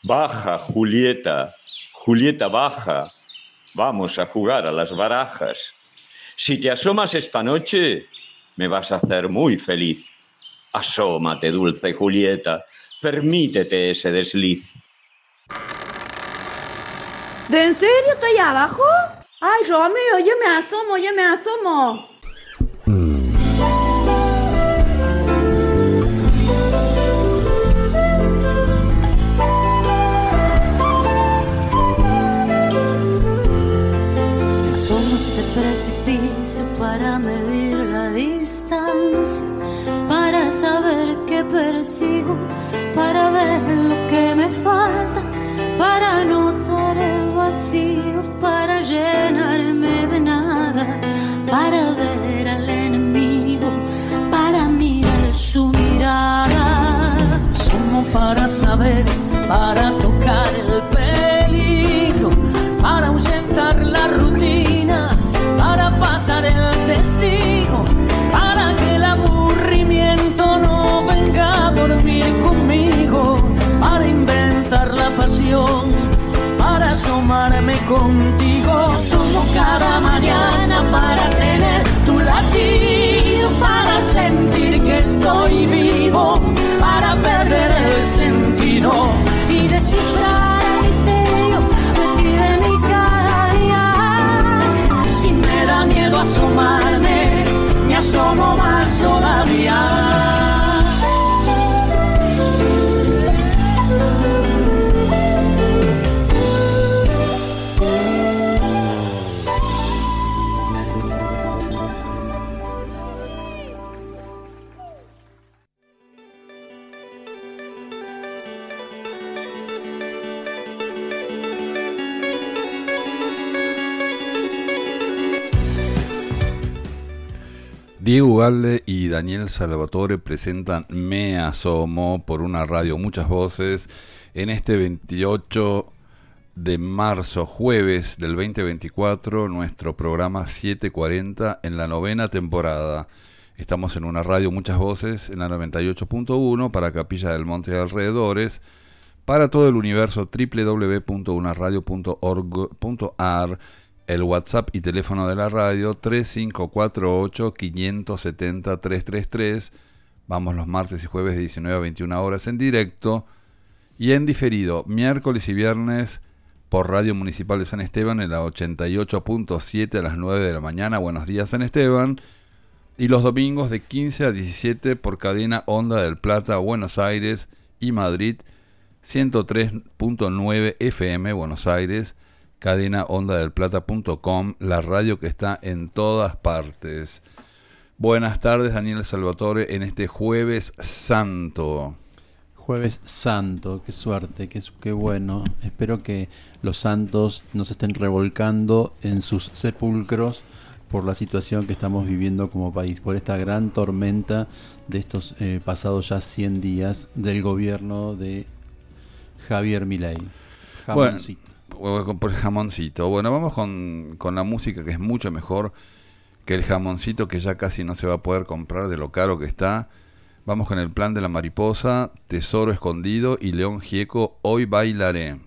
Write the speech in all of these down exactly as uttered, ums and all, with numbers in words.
Baja, Julieta, Julieta, baja. Vamos a jugar a las barajas. Si te asomas esta noche, me vas a hacer muy feliz. Asómate, dulce Julieta, permítete ese desliz. ¿De en serio está ahí abajo? Ay, Romeo, yo me asomo, yo me asomo. Somos de precipicio para medir la distancia, para saber qué persigo, para ver lo que me falta, para notar el vacío, para llenarme de nada, para ver al enemigo, para mirar su mirada. Somos para saber, para tocar el peligro, para ahuyentar la rutina, para pasar el testigo, para que el aburrimiento no venga a dormir conmigo, para inventar la pasión, para asomarme contigo. Somos cada mañana para tener tu latido, para sentir que estoy vivo, para perder el sentido y descifrar el misterio metido en mi cada día. Si me da miedo asomarme, me asomo más todavía. Diego Ugalde y Daniel Salvatore presentan Me Asomo por una radio Muchas Voces en este veintiocho de marzo, jueves del veinte veinticuatro, nuestro programa siete cuarenta en la novena temporada. Estamos en una radio Muchas Voces en la noventa y ocho punto uno para Capilla del Monte y alrededores, para todo el universo doble u doble u doble u punto una radio punto org punto a r. El WhatsApp y teléfono de la radio tres cinco cuatro ocho, cinco siete cero, tres tres tres. Vamos los martes y jueves de diecinueve a veintiuna horas en directo y en diferido miércoles y viernes por Radio Municipal de San Esteban en la ochenta y ocho punto siete a las nueve de la mañana. Buenos días, San Esteban. Y los domingos de quince a diecisiete por cadena Onda del Plata, Buenos Aires y Madrid, ciento tres punto nueve F M Buenos Aires, cadena onda del plata punto com, la radio que está en todas partes. Buenas tardes, Daniel Salvatore, en este Jueves Santo. Jueves Santo, qué suerte, qué, qué bueno. Espero que los santos no se estén revolcando en sus sepulcros por la situación que estamos viviendo como país, por esta gran tormenta de estos eh, pasados ya cien días del gobierno de Javier Milei. Jamoncito. Bueno, por el jamoncito. Bueno, vamos con, con la música, que es mucho mejor que el jamoncito, que ya casi no se va a poder comprar de lo caro que está. Vamos con El Plan de la Mariposa, Tesoro Escondido y León Gieco, Hoy Bailaré.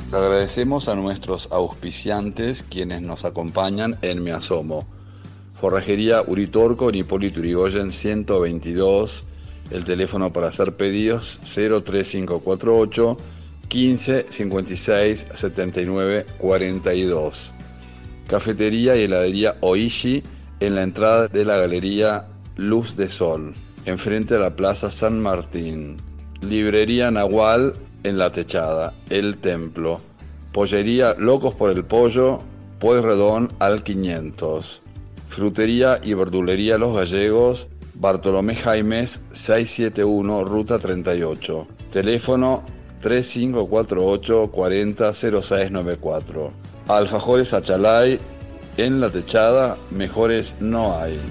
Agradecemos a nuestros auspiciantes quienes nos acompañan en Me Asomo. Forrajería Uritorco en Hipólito Yrigoyen ciento veintidós. El teléfono para hacer pedidos cero tres cinco cuatro ocho, quince, cincuenta y seis, setenta y nueve, cuarenta y dos. Cafetería y heladería Oishi en la entrada de la galería Luz de Sol, enfrente de la Plaza San Martín. Librería Nahual en La Techada, El Templo. Pollería Locos por el Pollo, Pueyrredón al quinientos. Frutería y verdulería Los Gallegos, Bartolomé Jaimes seiscientos setenta y uno, Ruta treinta y ocho. Teléfono tres cinco cuatro ocho, cuarenta, cero seis noventa y cuatro. Alfajores Achalay en La Techada, mejores no hay.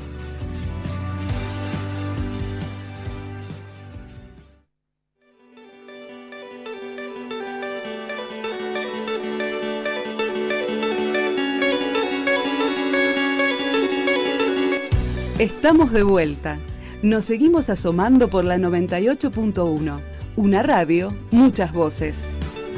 Estamos de vuelta. Nos seguimos asomando por la noventa y ocho punto uno. Una radio, muchas voces.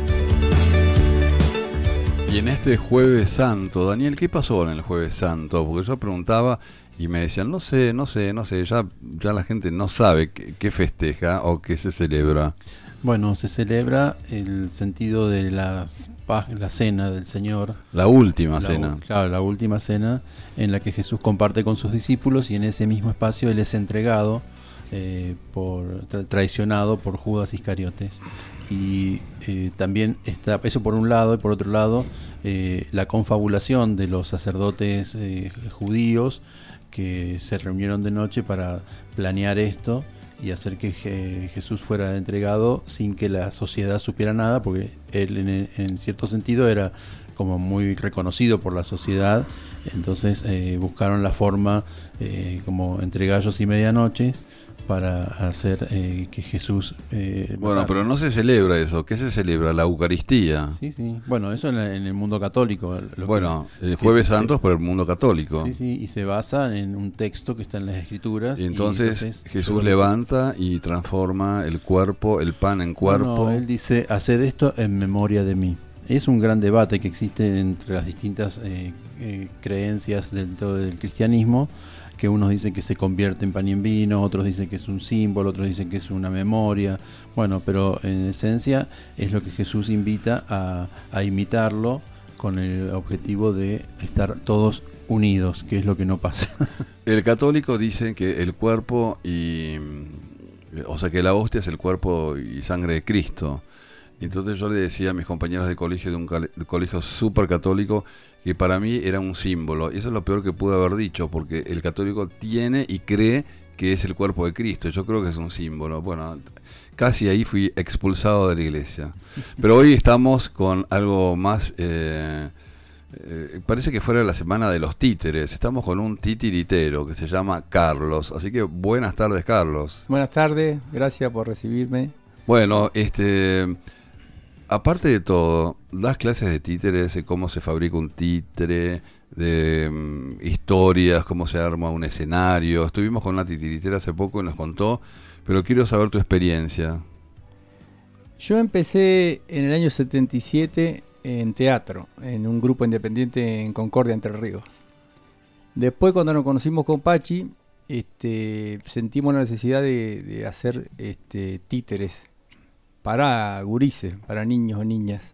Y en este Jueves Santo, Daniel, ¿qué pasó en el Jueves Santo? Porque yo preguntaba y me decían, no sé, no sé, no sé, ya, ya la gente no sabe qué, qué festeja o qué se celebra. Bueno, se celebra el sentido de las, la cena del Señor. La última la, cena. Claro, la última cena en la que Jesús comparte con sus discípulos y en ese mismo espacio Él es entregado, eh, por tra traicionado por Judas Iscariotes. Y eh, también está eso por un lado, y por otro lado eh, la confabulación de los sacerdotes eh, judíos que se reunieron de noche para planear esto y hacer que Je Jesús fuera entregado sin que la sociedad supiera nada, porque él en, en cierto sentido era como muy reconocido por la sociedad. Entonces eh, buscaron la forma eh, como entre gallos y medianoches para hacer eh, que Jesús... Eh, bueno, pero no se celebra eso. ¿Qué se celebra? La Eucaristía. Sí, sí. Bueno, eso en, la, en el mundo católico. Lo bueno, que, el Jueves que, Santo es por el mundo católico. Sí, sí, y se basa en un texto que está en las Escrituras. Y entonces, y entonces Jesús levanta y transforma el cuerpo, el pan en cuerpo. No, no, él dice, haced esto en memoria de mí. Es un gran debate que existe entre las distintas eh, eh, creencias dentro del cristianismo, que unos dicen que se convierte en pan y en vino, otros dicen que es un símbolo, otros dicen que es una memoria. Bueno, pero en esencia es lo que Jesús invita a, a imitarlo con el objetivo de estar todos unidos, que es lo que no pasa. El católico dice que el cuerpo y... o sea, que la hostia es el cuerpo y sangre de Cristo. Entonces yo le decía a mis compañeros de colegio, de un de colegio súper católico, que para mí era un símbolo. Y eso es lo peor que pude haber dicho, porque el católico tiene y cree que es el cuerpo de Cristo. Yo creo que es un símbolo. Bueno, casi ahí fui expulsado de la iglesia. Pero hoy estamos con algo más... Eh, eh, parece que fuera la semana de los títeres. Estamos con un titiritero que se llama Carlos. Así que buenas tardes, Carlos. Buenas tardes, gracias por recibirme. Bueno, este... aparte de todo, das clases de títeres, de cómo se fabrica un títere, de um, historias, cómo se arma un escenario. Estuvimos con una titiritera hace poco y nos contó, pero quiero saber tu experiencia. Yo empecé en el año setenta y siete en teatro, en un grupo independiente en Concordia, Entre Ríos. Después, cuando nos conocimos con Pachi, este, sentimos la necesidad de, de hacer este, títeres para gurises, para niños o niñas.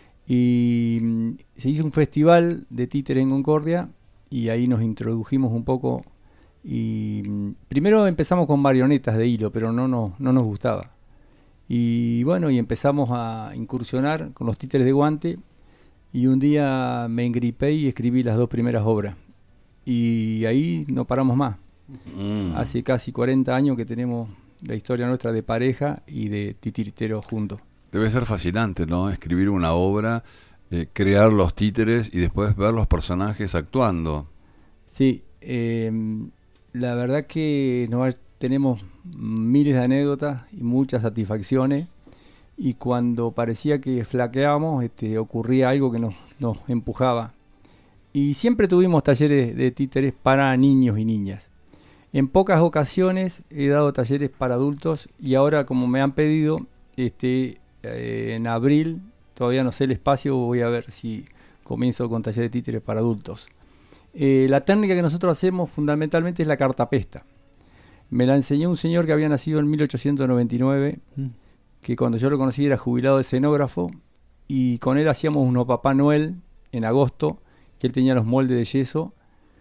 Y mm, se hizo un festival de títeres en Concordia y ahí nos introdujimos un poco. Y mm, primero empezamos con marionetas de hilo, pero no, no, no nos gustaba. Y bueno, y empezamos a incursionar con los títeres de guante. Y un día me engripé y escribí las dos primeras obras. Y ahí no paramos más. Mm. Hace casi cuarenta años que tenemos la historia nuestra de pareja y de titiritero juntos. Debe ser fascinante, ¿no? Escribir una obra, eh, crear los títeres y después ver los personajes actuando. Sí, eh, la verdad que nos, tenemos miles de anécdotas y muchas satisfacciones, y cuando parecía que flaqueábamos, este, ocurría algo que nos, nos empujaba. Y siempre tuvimos talleres de títeres para niños y niñas. En pocas ocasiones he dado talleres para adultos y ahora, como me han pedido, este, eh, en abril todavía no sé el espacio, voy a ver si comienzo con taller de títeres para adultos. Eh, la técnica que nosotros hacemos fundamentalmente es la cartapesta. Me la enseñó un señor que había nacido en mil ochocientos noventa y nueve, mm. que cuando yo lo conocí era jubilado de escenógrafo, y con él hacíamos unos Papá Noel en agosto, que él tenía los moldes de yeso,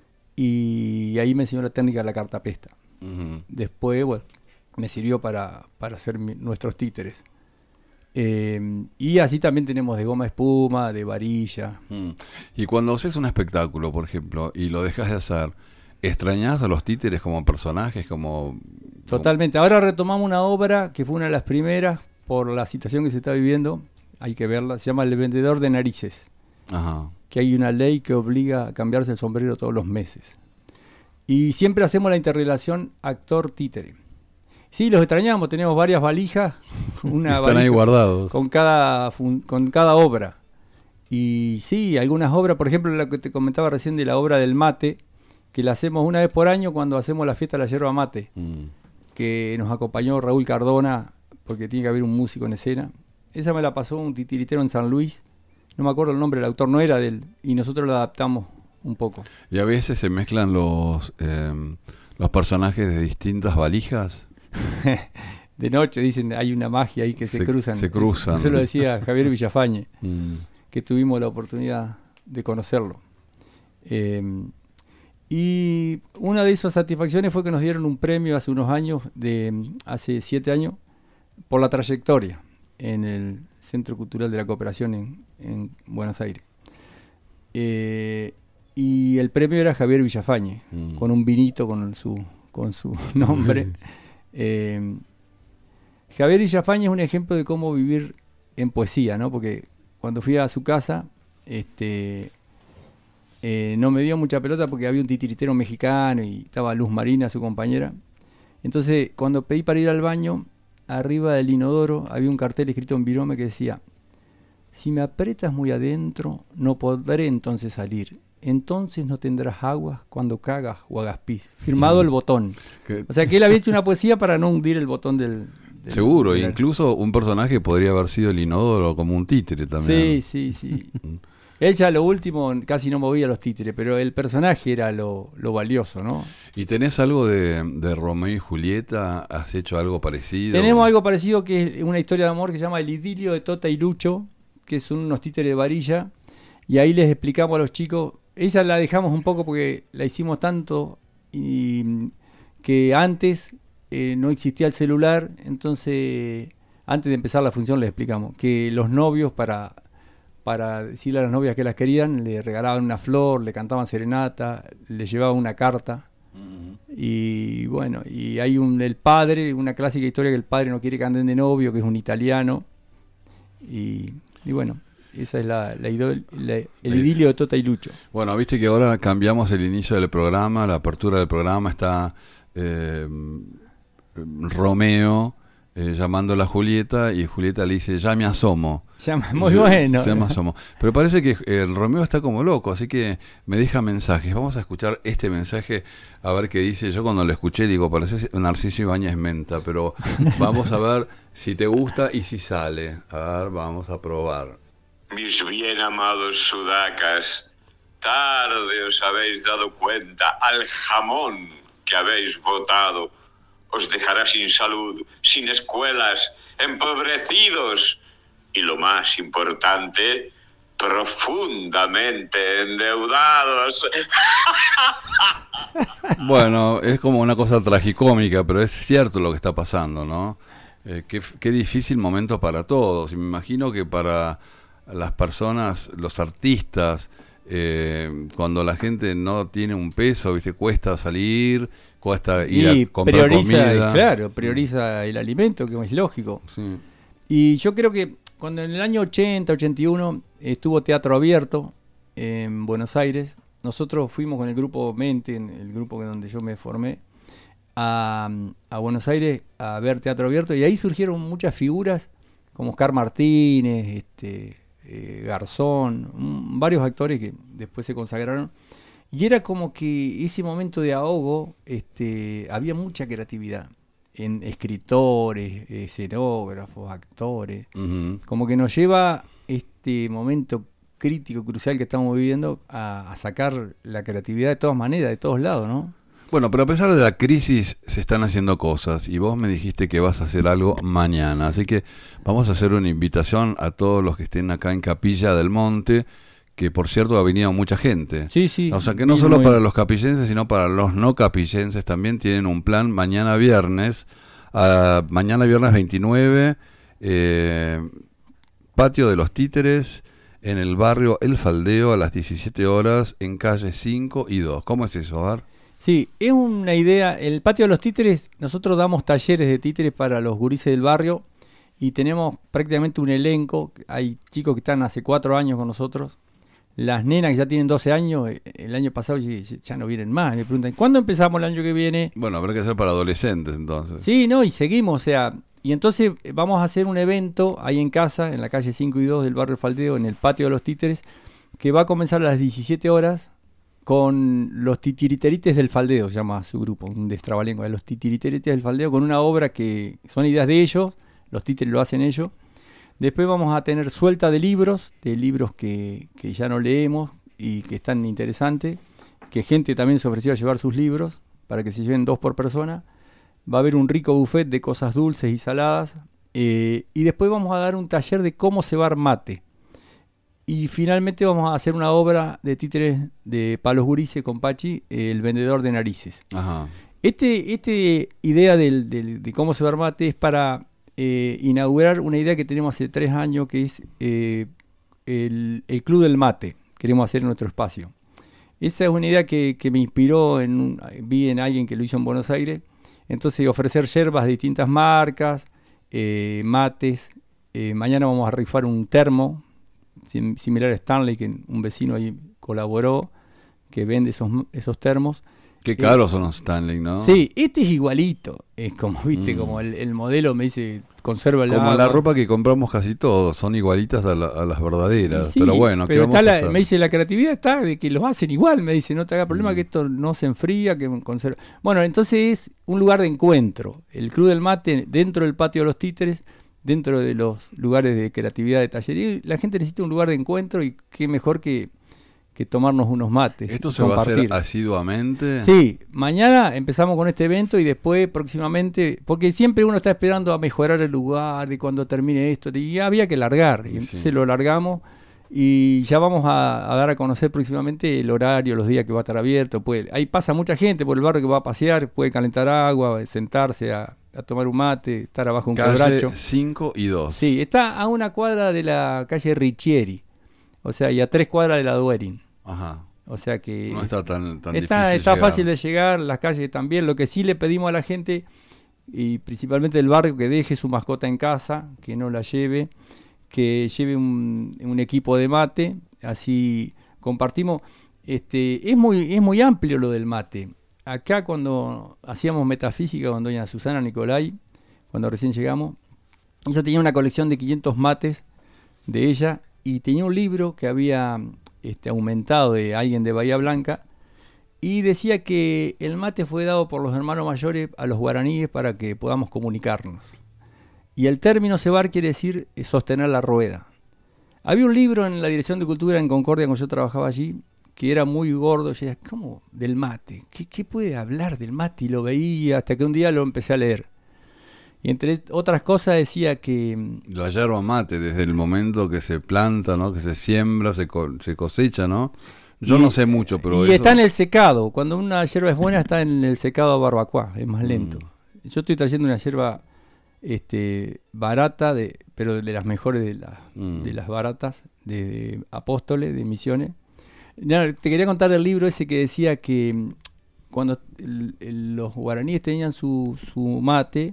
y ahí me enseñó la técnica de la cartapesta. Uh-huh. Después, bueno, me sirvió para, para hacer mi, nuestros títeres. Eh, y así también tenemos de goma espuma, de varilla. Mm. Y cuando haces un espectáculo, por ejemplo, y lo dejas de hacer, ¿extrañás a los títeres como personajes? como Totalmente. Ahora retomamos una obra que fue una de las primeras por la situación que se está viviendo. Hay que verla. Se llama El vendedor de narices. Ajá. Que hay una ley que obliga a cambiarse el sombrero todos los meses. Y siempre hacemos la interrelación actor-títere. Sí, los extrañamos. Tenemos varias valijas. Una Están valija ahí guardados. Con cada, con cada obra. Y sí, algunas obras, por ejemplo, la que te comentaba recién de la obra del mate, que la hacemos una vez por año cuando hacemos la fiesta de la yerba mate, mm. que nos acompañó Raúl Cardona, porque tiene que haber un músico en escena. Esa me la pasó un titiritero en San Luis, no me acuerdo el nombre del autor, no era de él, y nosotros la adaptamos un poco. ¿Y a veces se mezclan los, eh, los personajes de distintas valijas? De noche, dicen, hay una magia ahí que se, se cruzan. Se cruzan. Eso, eso lo decía Javier Villafañe, mm. que tuvimos la oportunidad de conocerlo. Eh, y una de esas satisfacciones fue que nos dieron un premio hace unos años, de hace siete años, por la trayectoria en el Centro Cultural de la Cooperación en, en Buenos Aires. Eh, y el premio era Javier Villafañe, mm. con un vinito con su, con su nombre. eh, Javier Villafañe es un ejemplo de cómo vivir en poesía, ¿no? Porque cuando fui a su casa, este, eh, no me dio mucha pelota porque había un titiritero mexicano y estaba Luz Marina, su compañera. Entonces, cuando pedí para ir al baño, arriba del inodoro había un cartel escrito en virome que decía: si me aprietas muy adentro, no podré entonces salir. Entonces no tendrás agua cuando cagas o hagas pis. Firmado el botón. ¿Qué? O sea que él había hecho una poesía para no hundir el botón del... del Seguro, del... incluso un personaje podría haber sido el inodoro como un títere también. Sí, sí, sí. Él ya lo último casi no movía los títeres, pero el personaje era lo, lo valioso, ¿no? ¿Y tenés algo de, de Romeo y Julieta? ¿Has hecho algo parecido? Tenemos algo parecido, que es una historia de amor que se llama El idilio de Tota y Lucho, que son unos títeres de varilla, y ahí les explicamos a los chicos. Esa la dejamos un poco porque la hicimos tanto y que antes eh, no existía el celular, entonces antes de empezar la función les explicamos que los novios, para... para decirle a las novias que las querían, le regalaban una flor, le cantaban serenata, le llevaban una carta. Uh-huh. Y bueno, y hay un el padre, una clásica historia que el padre no quiere que anden de novio, que es un italiano. Y, y bueno, esa es la, la, idol, la el idilio de Tota y Lucho. Bueno, viste que ahora cambiamos el inicio del programa, la apertura del programa está eh, Romeo Eh, llamándola a Julieta, y Julieta le dice: ya me asomo. Llama, muy yo, bueno. Ya me asomo. Pero parece que el Romeo está como loco, así que me deja mensajes. Vamos a escuchar este mensaje, a ver qué dice. Yo cuando lo escuché digo, parece Narciso Ibáñez Menta, pero vamos a ver si te gusta y si sale. A ver, vamos a probar. Mis bien amados sudacas, tarde os habéis dado cuenta al jamón que habéis votado. Os dejará sin salud, sin escuelas, empobrecidos y, lo más importante, profundamente endeudados. Bueno, es como una cosa tragicómica, pero es cierto lo que está pasando, ¿no? Eh, qué, qué difícil momento para todos. Y me imagino que para las personas, los artistas, eh, cuando la gente no tiene un peso, ¿viste? Cuesta salir, cuesta ir y a comprar prioriza, comida. Claro, prioriza el alimento, que es lógico. Sí. Y yo creo que cuando en el año ochenta, ochenta y uno estuvo Teatro Abierto en Buenos Aires, nosotros fuimos con el grupo Mente, el grupo donde yo me formé, a, a Buenos Aires a ver Teatro Abierto, y ahí surgieron muchas figuras como Oscar Martínez, este, eh, Garzón, um, varios actores que después se consagraron. Y era como que ese momento de ahogo, este, había mucha creatividad en escritores, escenógrafos, actores. Uh-huh. Como que nos lleva este momento crítico, crucial que estamos viviendo, a, a sacar la creatividad de todas maneras, de todos lados, ¿no? Bueno, pero a pesar de la crisis se están haciendo cosas y vos me dijiste que vas a hacer algo mañana, así que vamos a hacer una invitación a todos los que estén acá en Capilla del Monte, que por cierto ha venido mucha gente. Sí, sí. O sea que no muy, solo muy... para los capillenses, sino para los no capillenses también tienen un plan mañana viernes, uh, mañana viernes veintinueve, eh, Patio de los Títeres, en el barrio El Faldeo a las diecisiete horas en calle cinco y dos. ¿Cómo es eso, Ar? Sí, es una idea. El Patio de los Títeres, nosotros damos talleres de títeres para los gurises del barrio y tenemos prácticamente un elenco. Hay chicos que están hace cuatro años con nosotros. Las nenas que ya tienen doce años, el año pasado ya no vienen más. Me preguntan, ¿cuándo empezamos el año que viene? Bueno, habrá que ser para adolescentes entonces. Sí, no, y seguimos, o sea, y entonces vamos a hacer un evento ahí en casa, en la calle cinco y dos del barrio Faldeo, en el Patio de los Títeres, que va a comenzar a las diecisiete horas con los Titiriterites del Faldeo, se llama su grupo, un destrabalengua, los Titiriterites del Faldeo, con una obra que son ideas de ellos, los títeres lo hacen ellos. Después vamos a tener suelta de libros, de libros que, que ya no leemos y que están interesantes, que gente también se ofreció a llevar sus libros, para que se lleven dos por persona. Va a haber un rico buffet de cosas dulces y saladas, eh, y después vamos a dar un taller de cómo cebar mate. Y finalmente vamos a hacer una obra de títeres de Palos Gurises con Pachi, eh, El vendedor de narices. Ajá. Este, este idea del, del, de cómo cebar mate es para... Eh, inaugurar una idea que tenemos hace tres años, que es eh, el, el Club del Mate. Queremos hacer en nuestro espacio. Esa es una idea que, que me inspiró, en un, vi en alguien que lo hizo en Buenos Aires. Entonces ofrecer yerbas de distintas marcas, eh, mates. Eh, mañana vamos a rifar un termo sim, similar a Stanley, que un vecino ahí colaboró, que vende esos, esos termos. Qué caros eh, son los Stanley, ¿no? Sí, este es igualito. Es como, viste, mm. como el, el modelo me dice, conserva el Como agua. la ropa que compramos casi todos, son igualitas a, la, a las verdaderas. Sí, pero bueno, ¿qué pero vamos está a la, hacer? Me dice, la creatividad está de que los hacen igual, me dice, no te haga problema mm. que esto no se enfría, que conserva. Bueno, entonces es un lugar de encuentro. El Club del Mate, dentro del Patio de los Títeres, dentro de los lugares de creatividad de tallería. La gente necesita un lugar de encuentro y qué mejor que... que tomarnos unos mates. ¿Esto se compartir. va a hacer asiduamente? Sí, mañana empezamos con este evento y después próximamente, porque siempre uno está esperando a mejorar el lugar y cuando termine esto, y había que largar, y entonces sí. lo largamos y ya vamos a, a dar a conocer próximamente el horario, los días que va a estar abierto. Puede, ahí pasa mucha gente por el barrio que va a pasear, puede calentar agua, sentarse a, a tomar un mate, estar abajo un quebracho. cinco y dos. Sí, está a una cuadra de la calle Richieri, o sea, y a tres cuadras de la Duerín. Ajá. O sea que no está tan, tan está, difícil está llegar. fácil de llegar, las calles también. Lo que sí le pedimos a la gente, y principalmente del barrio, que deje su mascota en casa, que no la lleve, que lleve un, un equipo de mate, así compartimos. Este, es muy, es muy amplio lo del mate. Acá cuando hacíamos metafísica con doña Susana Nicolai, cuando recién llegamos, ella tenía una colección de quinientos mates de ella y tenía un libro que había este, aumentado de alguien de Bahía Blanca y decía que el mate fue dado por los hermanos mayores a los guaraníes para que podamos comunicarnos. Y el término cebar quiere decir sostener la rueda. Había un libro en la Dirección de Cultura en Concordia cuando yo trabajaba allí que era muy gordo. Yo decía, ¿cómo? Del mate. ¿Qué, qué puede hablar del mate? Y lo veía hasta que un día lo empecé a leer. Y entre otras cosas decía que... La yerba mate, desde el momento que se planta, ¿no? Que se siembra, se, co- se cosecha, ¿no? Yo y, no sé mucho, pero Y eso... está en el secado. Cuando una yerba es buena, está en el secado a barbacoa. Es más lento. Mm. Yo estoy trayendo una yerba este, barata, de, pero de las mejores de, la, mm. de las baratas, de, de Apóstoles, de Misiones. No, te quería contar del libro ese que decía que cuando el, el, los guaraníes tenían su, su mate...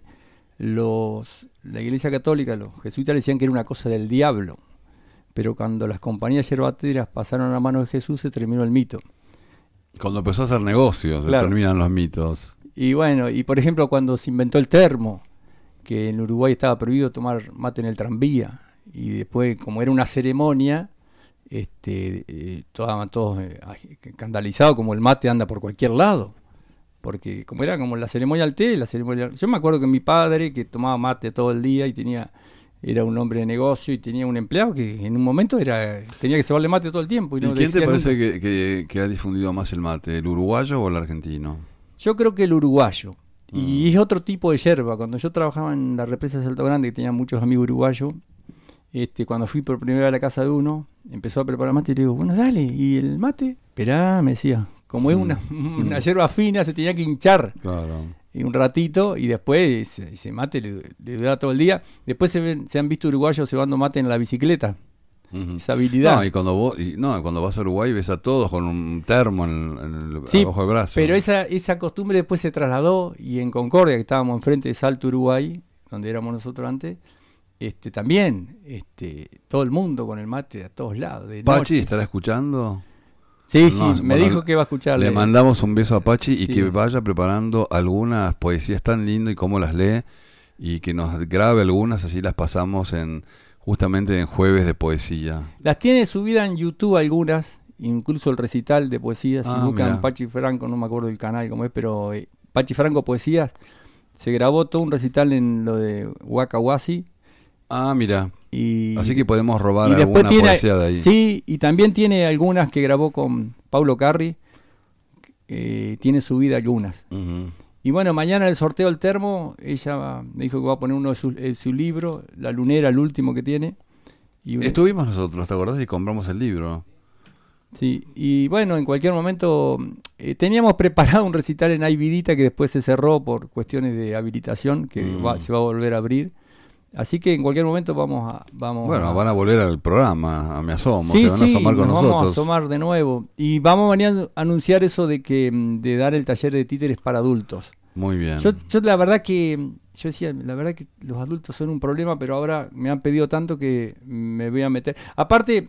Los, la Iglesia Católica, los jesuitas le decían que era una cosa del diablo, pero cuando las compañías yerbateras pasaron a manos de Jesús se terminó el mito. Cuando empezó a hacer negocios, claro. Se terminan los mitos. Y bueno, y por ejemplo cuando se inventó el termo, que en Uruguay estaba prohibido tomar mate en el tranvía, y después como era una ceremonia, este, eh, estaban todos eh, escandalizados, como el mate anda por cualquier lado. Porque como era como la ceremonia del té, la ceremonia... Yo me acuerdo que mi padre, que tomaba mate todo el día y tenía era un hombre de negocio y tenía un empleado que en un momento era tenía que cebarle mate todo el tiempo. ¿Y, no ¿Y quién te decía parece nunca? que, que, que ha difundido más el mate, el uruguayo o el argentino? Yo creo que el uruguayo. Mm. Y es otro tipo de yerba. Cuando yo trabajaba en la represa de Salto Grande, que tenía muchos amigos uruguayos, este, cuando fui por primera vez a la casa de uno, empezó a preparar mate y le digo, bueno, dale, ¿y el mate? Esperá, me decía. Como es una, una yerba fina, se tenía que hinchar. Claro. Y un ratito, y después ese, ese mate le, le dura todo el día. Después se, ven, se han visto uruguayos cebando mate en la bicicleta. Uh-huh. Esa habilidad. No, y cuando vos, y, no, cuando vas a Uruguay ves a todos con un termo en, en el, sí, abajo del brazo. Pero esa, esa costumbre después se trasladó, y en Concordia, que estábamos enfrente de Salto Uruguay, donde éramos nosotros antes, este también, este todo el mundo con el mate a todos lados. De Pachi, noche. ¿estará escuchando? Sí, sí, No, me bueno, dijo que va a escucharle. Le mandamos un beso a Pachi y Sí. que vaya preparando algunas poesías tan lindas y cómo las lee y que nos grabe algunas, así las pasamos en justamente en jueves de poesía. Las tiene subidas en YouTube algunas, incluso el recital de poesías. Si Ah, buscan mirá. Pachi Franco, no me acuerdo del canal cómo es, pero eh, Pachi Franco Poesías, se grabó todo un recital en lo de Huacahuasi. Ah, mira. Y, Así que podemos robar y después alguna tiene, poesía de ahí. sí, y también tiene algunas que grabó con Paulo Carri, eh, tiene subida algunas. Uh-huh. Y bueno, mañana en el sorteo del termo, ella me dijo que va a poner uno de sus eh, su libro, La Lunera, el último que tiene. Y, Estuvimos nosotros, ¿te acordás? Y compramos el libro. sí, y bueno, en cualquier momento eh, teníamos preparado un recital en Ayvidita que después se cerró por cuestiones de habilitación, que Mm. va- se va a volver a abrir. Así que en cualquier momento vamos a... Vamos Bueno, a, van a volver al programa, a Me Asomo, sí, se van a sí, asomar con nos nosotros. vamos a asomar de nuevo. Y vamos a venir a anunciar eso de que mm, de dar el taller de títeres para adultos. Muy bien. Yo, yo la verdad que... Yo decía, la verdad que los adultos son un problema, pero ahora me han pedido tanto que me voy a meter. Aparte,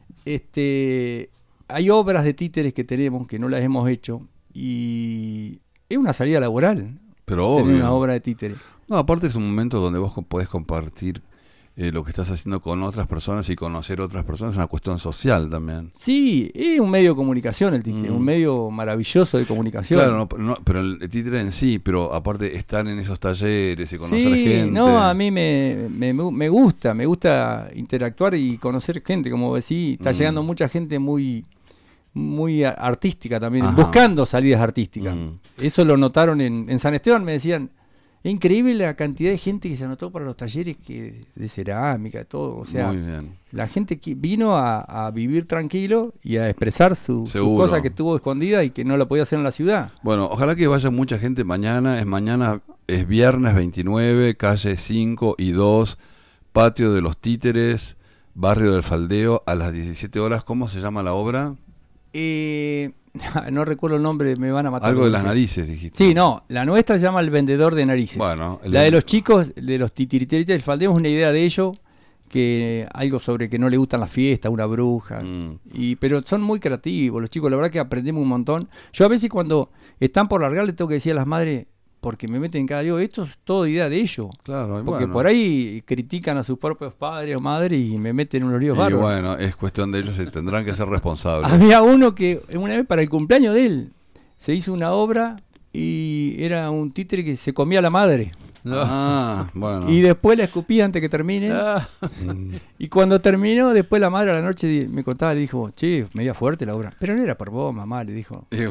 este, hay obras de títeres que tenemos que no las hemos hecho y es una salida laboral. Pero Tener obvio. una obra de títeres. No, aparte es un momento donde vos co- podés compartir eh, lo que estás haciendo con otras personas y conocer otras personas, es una cuestión social también. Sí, es un medio de comunicación el títere, Mm. un medio maravilloso de comunicación. Claro, no, no, pero el títere en sí, pero aparte estar en esos talleres y conocer Sí, gente. no, a mí me, me, me gusta, me gusta interactuar y conocer gente, como decís, está Mm. llegando mucha gente muy muy a- artística también, Ajá. buscando salidas artísticas. Mm. Eso lo notaron en, en San Esteban, me decían, es increíble la cantidad de gente que se anotó para los talleres que de cerámica, todo, o sea, Muy bien. la gente que vino a, a vivir tranquilo y a expresar su, su Seguro. cosa que tuvo escondida y que no la podía hacer en la ciudad. Bueno, ojalá que vaya mucha gente mañana. Es mañana, es viernes veintinueve, calle cinco y dos, Patio de los Títeres, Barrio del Faldeo, a las diecisiete horas. ¿Cómo se llama la obra? Eh, no recuerdo el nombre, me van a matar. Algo de con las ese. narices, dijiste. Sí, no, la nuestra se llama El Vendedor de Narices. Bueno, el- La de los chicos, de los titiriteritas del Faldeo, es una idea de ellos, que algo sobre que no le gustan las fiestas, una bruja. Mm. Y, pero son muy creativos los chicos, la verdad que aprendemos un montón. Yo a veces cuando están por largar le tengo que decir a las madres, porque me meten cada día, esto es todo idea de ellos. Claro, y Porque bueno. por ahí critican a sus propios padres o madres y me meten unos líos Y bárbaros. bueno, es cuestión de ellos, se tendrán que ser responsables. Había uno que una vez para el cumpleaños de él se hizo una obra y era un títere que se comía a la madre. Ah, bueno. Y después la escupía antes que termine. Mm. Y cuando terminó, después la madre a la noche di- me contaba, le dijo, che, media fuerte la obra. Pero no era por vos, mamá, le dijo. Eh,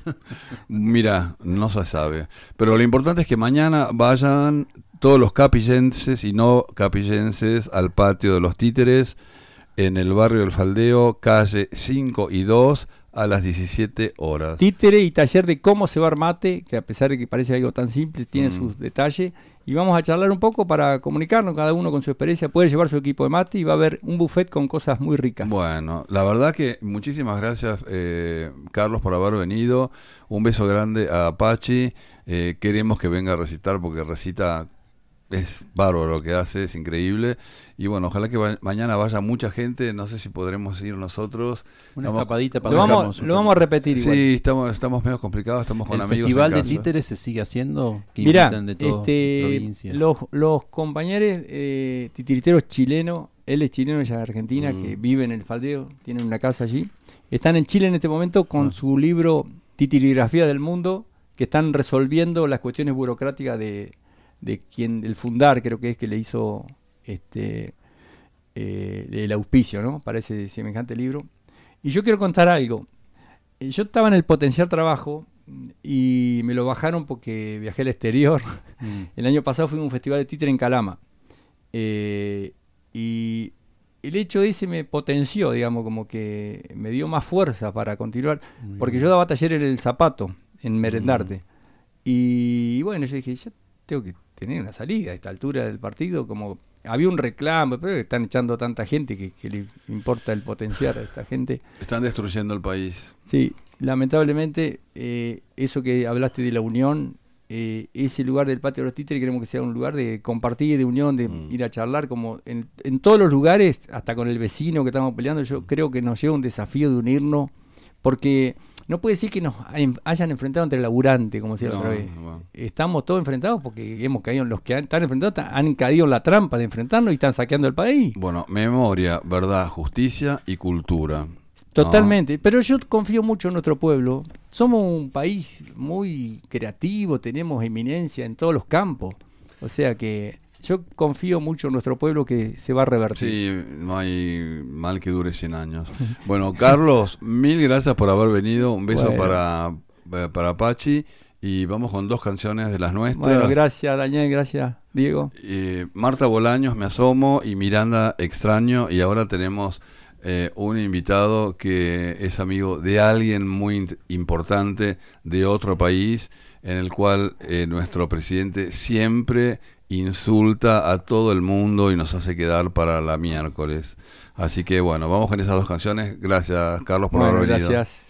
Mira, no se sabe. Pero lo importante es que mañana vayan todos los capillenses y no capillenses al Patio de los Títeres en el barrio del Faldeo, calle cinco y dos, a las diecisiete horas. Títere y taller de cómo cebar mate, que a pesar de que parece algo tan simple, tiene Mm. sus detalles. Y vamos a charlar un poco para comunicarnos, cada uno con su experiencia. Puede llevar su equipo de mate y va a haber un buffet con cosas muy ricas. Bueno, la verdad que muchísimas gracias, eh, Carlos, por haber venido. Un beso grande a Apache. Eh, queremos que venga a recitar porque recita, es bárbaro lo que hace, es increíble. Y bueno, ojalá que va- mañana vaya mucha gente. No sé si podremos ir nosotros. Una Estamos- escapadita Lo para vamos, lo vamos a repetir igual. Sí, estamos, estamos medio complicados, estamos con ¿El amigos festival en de casa. títeres se sigue haciendo? Que Mirá, invitan de todas este, provincias. los, los compañeros eh, titiriteros chilenos, él es chileno, ella es argentina, Mm. que vive en el Faldeo, tienen una casa allí. Están en Chile en este momento con Ah. su libro Titirigrafía del Mundo, que están resolviendo las cuestiones burocráticas de, de quien, el fundar, creo que es que le hizo este, eh, el auspicio, ¿no? Para ese semejante libro. Y yo quiero contar algo. Yo estaba en el Potenciar Trabajo y me lo bajaron porque viajé al exterior. Mm. El año pasado fui a un festival de títere en Calama. Eh, y el hecho ese me potenció, digamos, como que me dio más fuerza para continuar. Muy porque bien. Yo daba taller en el Zapato, en Merendarte. Mm. Y, y bueno, yo dije, yo tengo que tener una salida a esta altura del partido, como había un reclamo, pero están echando tanta gente que, que le importa el potenciar a esta gente. Están destruyendo el país. Sí, lamentablemente, eh, eso que hablaste de la unión, eh, ese lugar del Patio de los Títeres queremos que sea un lugar de compartir, de unión, de mm. ir a charlar, como en, en todos los lugares, hasta con el vecino que estamos peleando. Yo creo que nos lleva un desafío de unirnos, porque no puede decir que nos hayan enfrentado entre laburantes, como decía la no, otra vez. No. Estamos todos enfrentados porque hemos caído, los que están enfrentados han caído en la trampa de enfrentarnos y están saqueando el país. Bueno, memoria, verdad, justicia y cultura. Totalmente, no. Pero yo confío mucho en nuestro pueblo. Somos un país muy creativo, tenemos eminencia en todos los campos. O sea que yo confío mucho en nuestro pueblo que se va a revertir. Sí, no hay mal que dure cien años. Bueno, Carlos, mil gracias por haber venido. Un beso bueno. para, para Pachi. Y vamos con dos canciones de las nuestras. Bueno, gracias Daniel, gracias Diego. Eh, Marta Bolaños, Me Asomo, y Miranda, Extraño. Y ahora tenemos eh, un invitado que es amigo de alguien muy importante de otro país, en el cual eh, nuestro presidente siempre insulta a todo el mundo y nos hace quedar para la miércoles. Así que bueno, vamos con esas dos canciones. Gracias, Carlos, por bueno, haber venido. Gracias.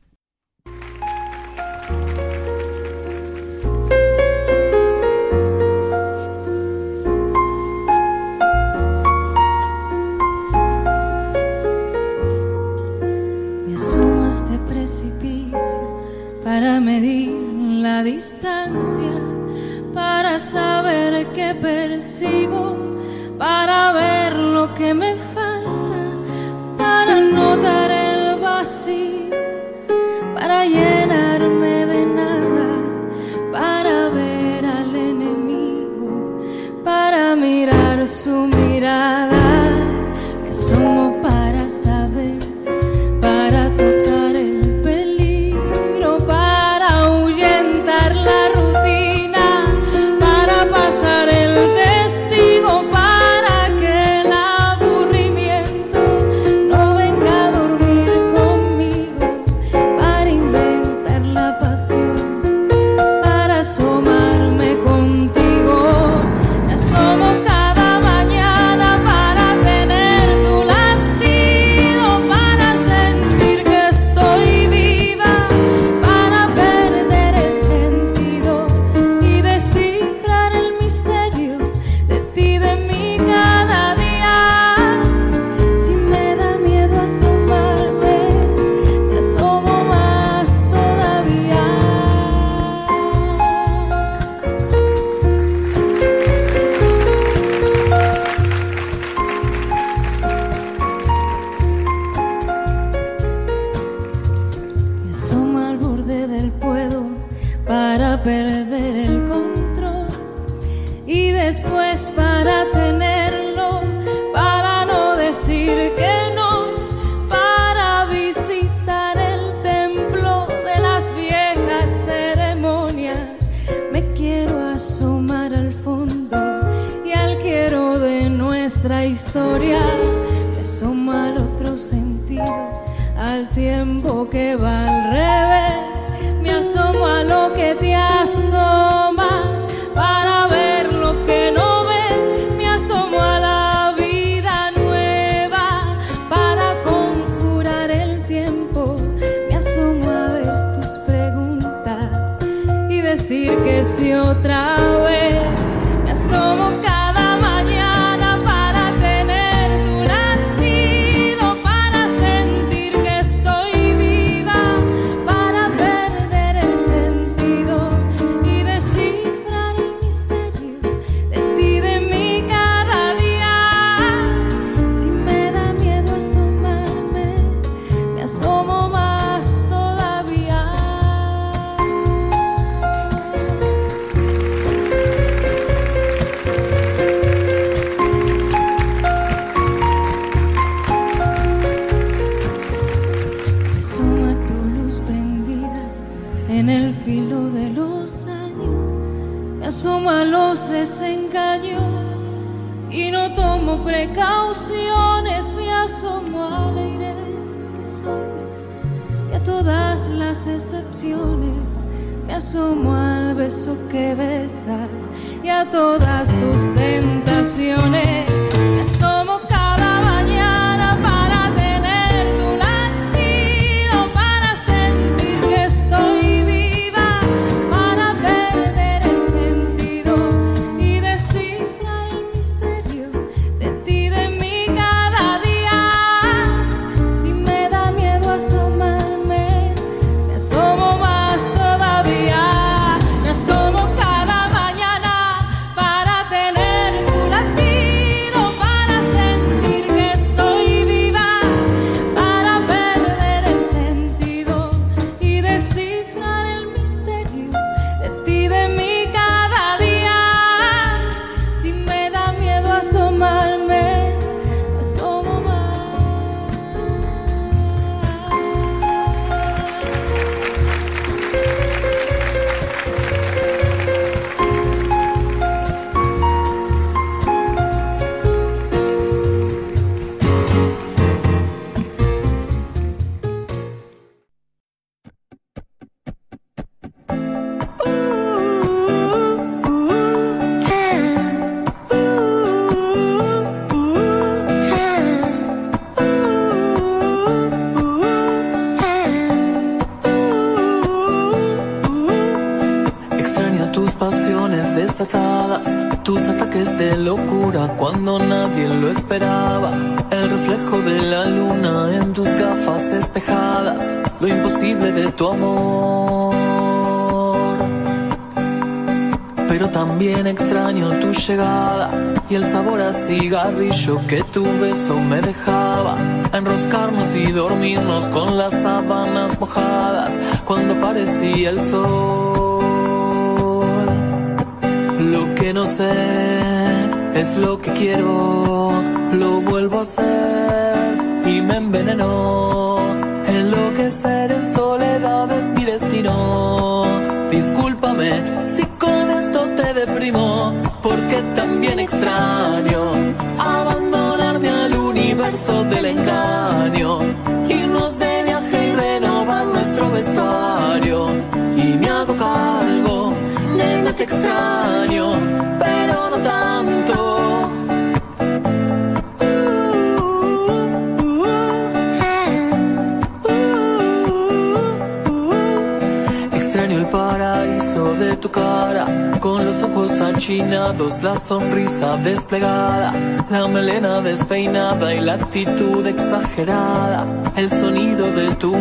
Me asomo a este precipicio para medir la distancia, para saber qué persigo, para ver lo que me falta, para notar el vacío, para llenarme de nada, para ver al enemigo, para mirar su mirada. Me asomo para saber, para tocar el peligro, para ahuyentar la rutina, para pasar el testigo, para que el aburrimiento no venga a dormir conmigo, para inventar la pasión, para asomarme contigo. Me asomo cada mañana para tener tu latido, para sentir que estoy viva, para perder el sentido y descifrar el misterio de ti, de mí cada día. Si me da miedo asomarme, me asomo más todavía. Me asomo al borde del puedo para perder el control y después para tenerlo, para no decir que no, para visitar el templo de las viejas ceremonias. Me quiero asomar al fondo y al quiero de nuestra historia. Me asomo al otro sentido, al tiempo que va al revés. Me asomo a lo que te asomas para ver lo que no ves. Me asomo a la vida nueva para conjurar el tiempo. Me asomo a ver tus preguntas y decir que sí otra vez. Me asomo cada mañana para tener tu latido, para sentir que estoy viva, para perder el sentido y descifrar el misterio de ti, de mí cada día. Si me da miedo asomarme, me asomo más todavía. asomo a los desengaños y no tomo precauciones, me asomo al aire que soy y a todas las excepciones, me asomo al beso que besas y a todas tus tentaciones, me asomo cada mañana para tener tu latido, para sentir que estoy viva, para perder el sentido y descifrar el misterio de ti, de mí cada día. Si me da miedo asomarme, me asomo más todavía, me asomo cada mañana para tener tu latido, para sentir que estoy viva, para perder el sentido y descifrar el misterio de ti, de mí cada día. Si me da miedo asomarme, me asomo más. Extraño tus pasiones desatadas, tus ataques de locura cuando nadie lo esperaba. El reflejo de la luna en tus gafas espejadas, lo imposible de tu amor. Pero también extraño tu llegada y el sabor a cigarrillo que tu beso me dejaba. Enroscarnos y dormirnos con las sábanas mojadas cuando aparecía el sol. Lo que no sé es lo que quiero, lo vuelvo a hacer y me envenenó. Enloquecer en soledad es mi destino. Discúlpame si con esto te deprimo, porque también extraño abandonarme al universo del engaño, irnos de viaje y renovar nuestro vestuario. Y me hago cargo, nena, te extraño, pero no tanto. Extraño el paraíso de tu cara, con los ojos achinados, la sonrisa desplegada, la melena despeinada y la actitud exagerada, el sonido de tu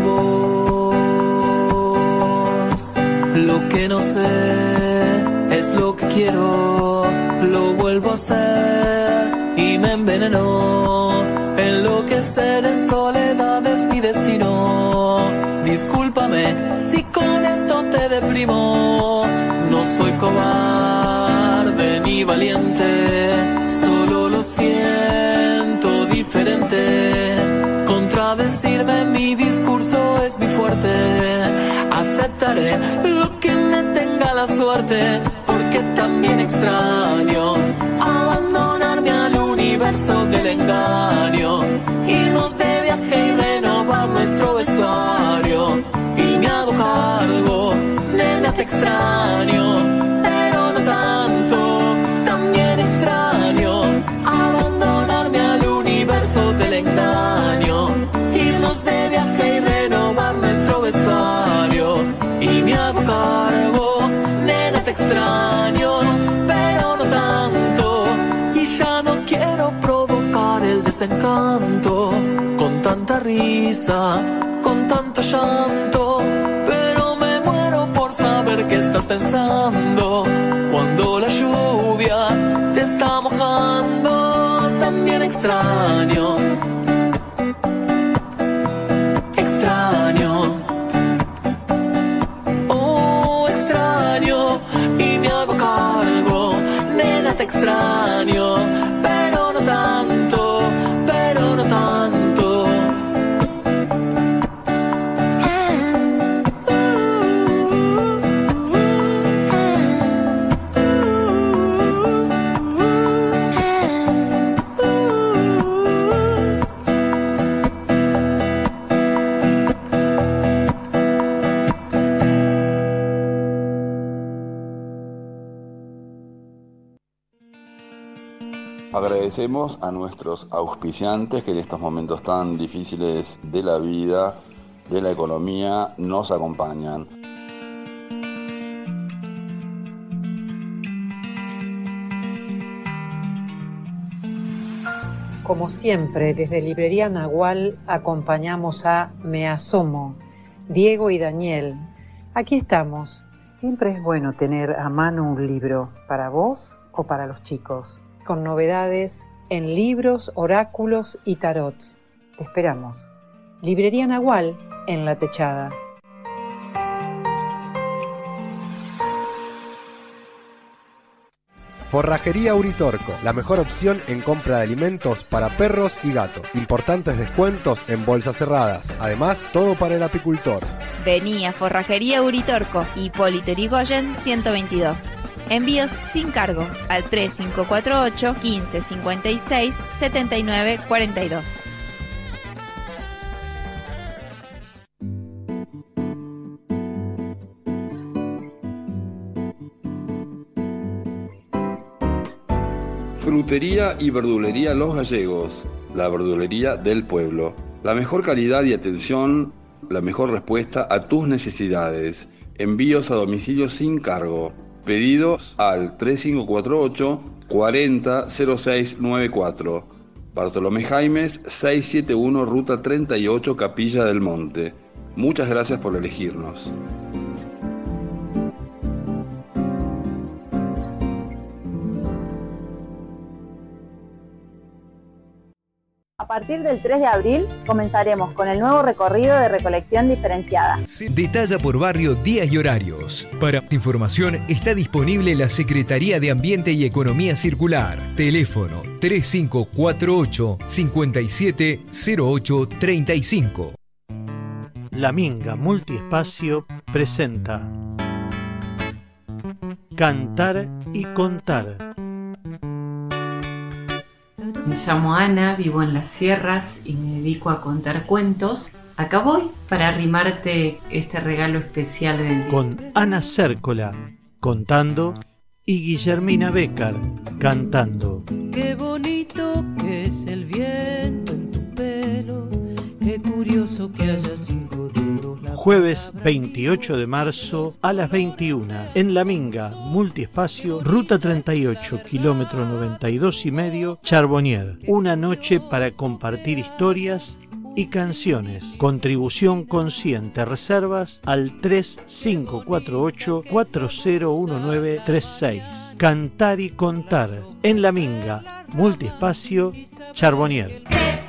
voz. Lo que no sé es lo que quiero, lo vuelvo a hacer y me envenenó. Enloquecer en soledad es mi destino. Discúlpame si con esto te deprimo. No soy cobarde ni valiente, solo lo siento diferente. Contradecirme mi discurso es mi fuerte. Aceptaré lo que me tenga la suerte, porque también extraño abandonarme al universo del engaño, irnos de viaje y renovar nuestro vestuario. Y me hago cargo, nena, te extraño, pero no tanto. También extraño abandonarme al universo del engaño, irnos de viaje y renovar nuestro vestuario. Y me hago cargo, nena, te extraño, pero no tanto. Y ya no quiero provocar el desencanto con tanta risa, con tanto llanto, pero me muero por saber qué estás pensando cuando la lluvia te está mojando. También extraño, extraño, oh, extraño, y me hago cargo, nena, te extraño, pero no tanto, pero no tanto. Agradecemos a nuestros auspiciantes que en estos momentos tan difíciles de la vida, de la economía, nos acompañan. Como siempre, desde Librería Nahual acompañamos a Me Asomo, Diego y Daniel. Aquí estamos. Siempre es bueno tener a mano un libro, para vos o para los chicos, con novedades en libros, oráculos y tarots. Te esperamos. Librería Nahual en La Techada. Forrajería Uritorco, la mejor opción en compra de alimentos para perros y gatos. Importantes descuentos en bolsas cerradas. Además, todo para el apicultor. Vení a Forrajería Uritorco, Hipólito Yrigoyen ciento veintidós. Envíos sin cargo al tres cinco cuatro ocho, quince cincuenta y seis, setenta y nueve cuarenta y dos. Frutería y verdulería Los Gallegos, la verdulería del pueblo. La mejor calidad y atención, la mejor respuesta a tus necesidades. Envíos a domicilio sin cargo. Pedidos al tres cinco cuatro ocho, cuarenta, cero seis noventa y cuatro. Bartolomé Jaimes, seiscientos setenta y uno, Ruta treinta y ocho, Capilla del Monte. Muchas gracias por elegirnos. A partir del tres de abril comenzaremos con el nuevo recorrido de recolección diferenciada. Detalla por barrio días y horarios. Para información está disponible la Secretaría de Ambiente y Economía Circular. Teléfono tres cinco cuatro ocho, cinco siete cero ocho tres cinco. La Minga Multiespacio presenta Cantar y Contar. Me llamo Ana, vivo en las sierras y me dedico a contar cuentos. Acá voy para arrimarte este regalo especial del día. Con Ana Cércola contando y Guillermina Becar cantando. Qué bonito que es el viento en tu pelo, qué curioso que haya cinco dedos. Jueves veintiocho de marzo a las veintiuna en La Minga Multiespacio, Ruta treinta y ocho, kilómetro noventa y dos y medio, Charbonnier. Una noche para compartir historias y canciones. Contribución consciente. Reservas al tres cinco cuatro ocho, cuatro cero uno nueve tres seis. Cantar y contar en La Minga Multiespacio, Charbonnier.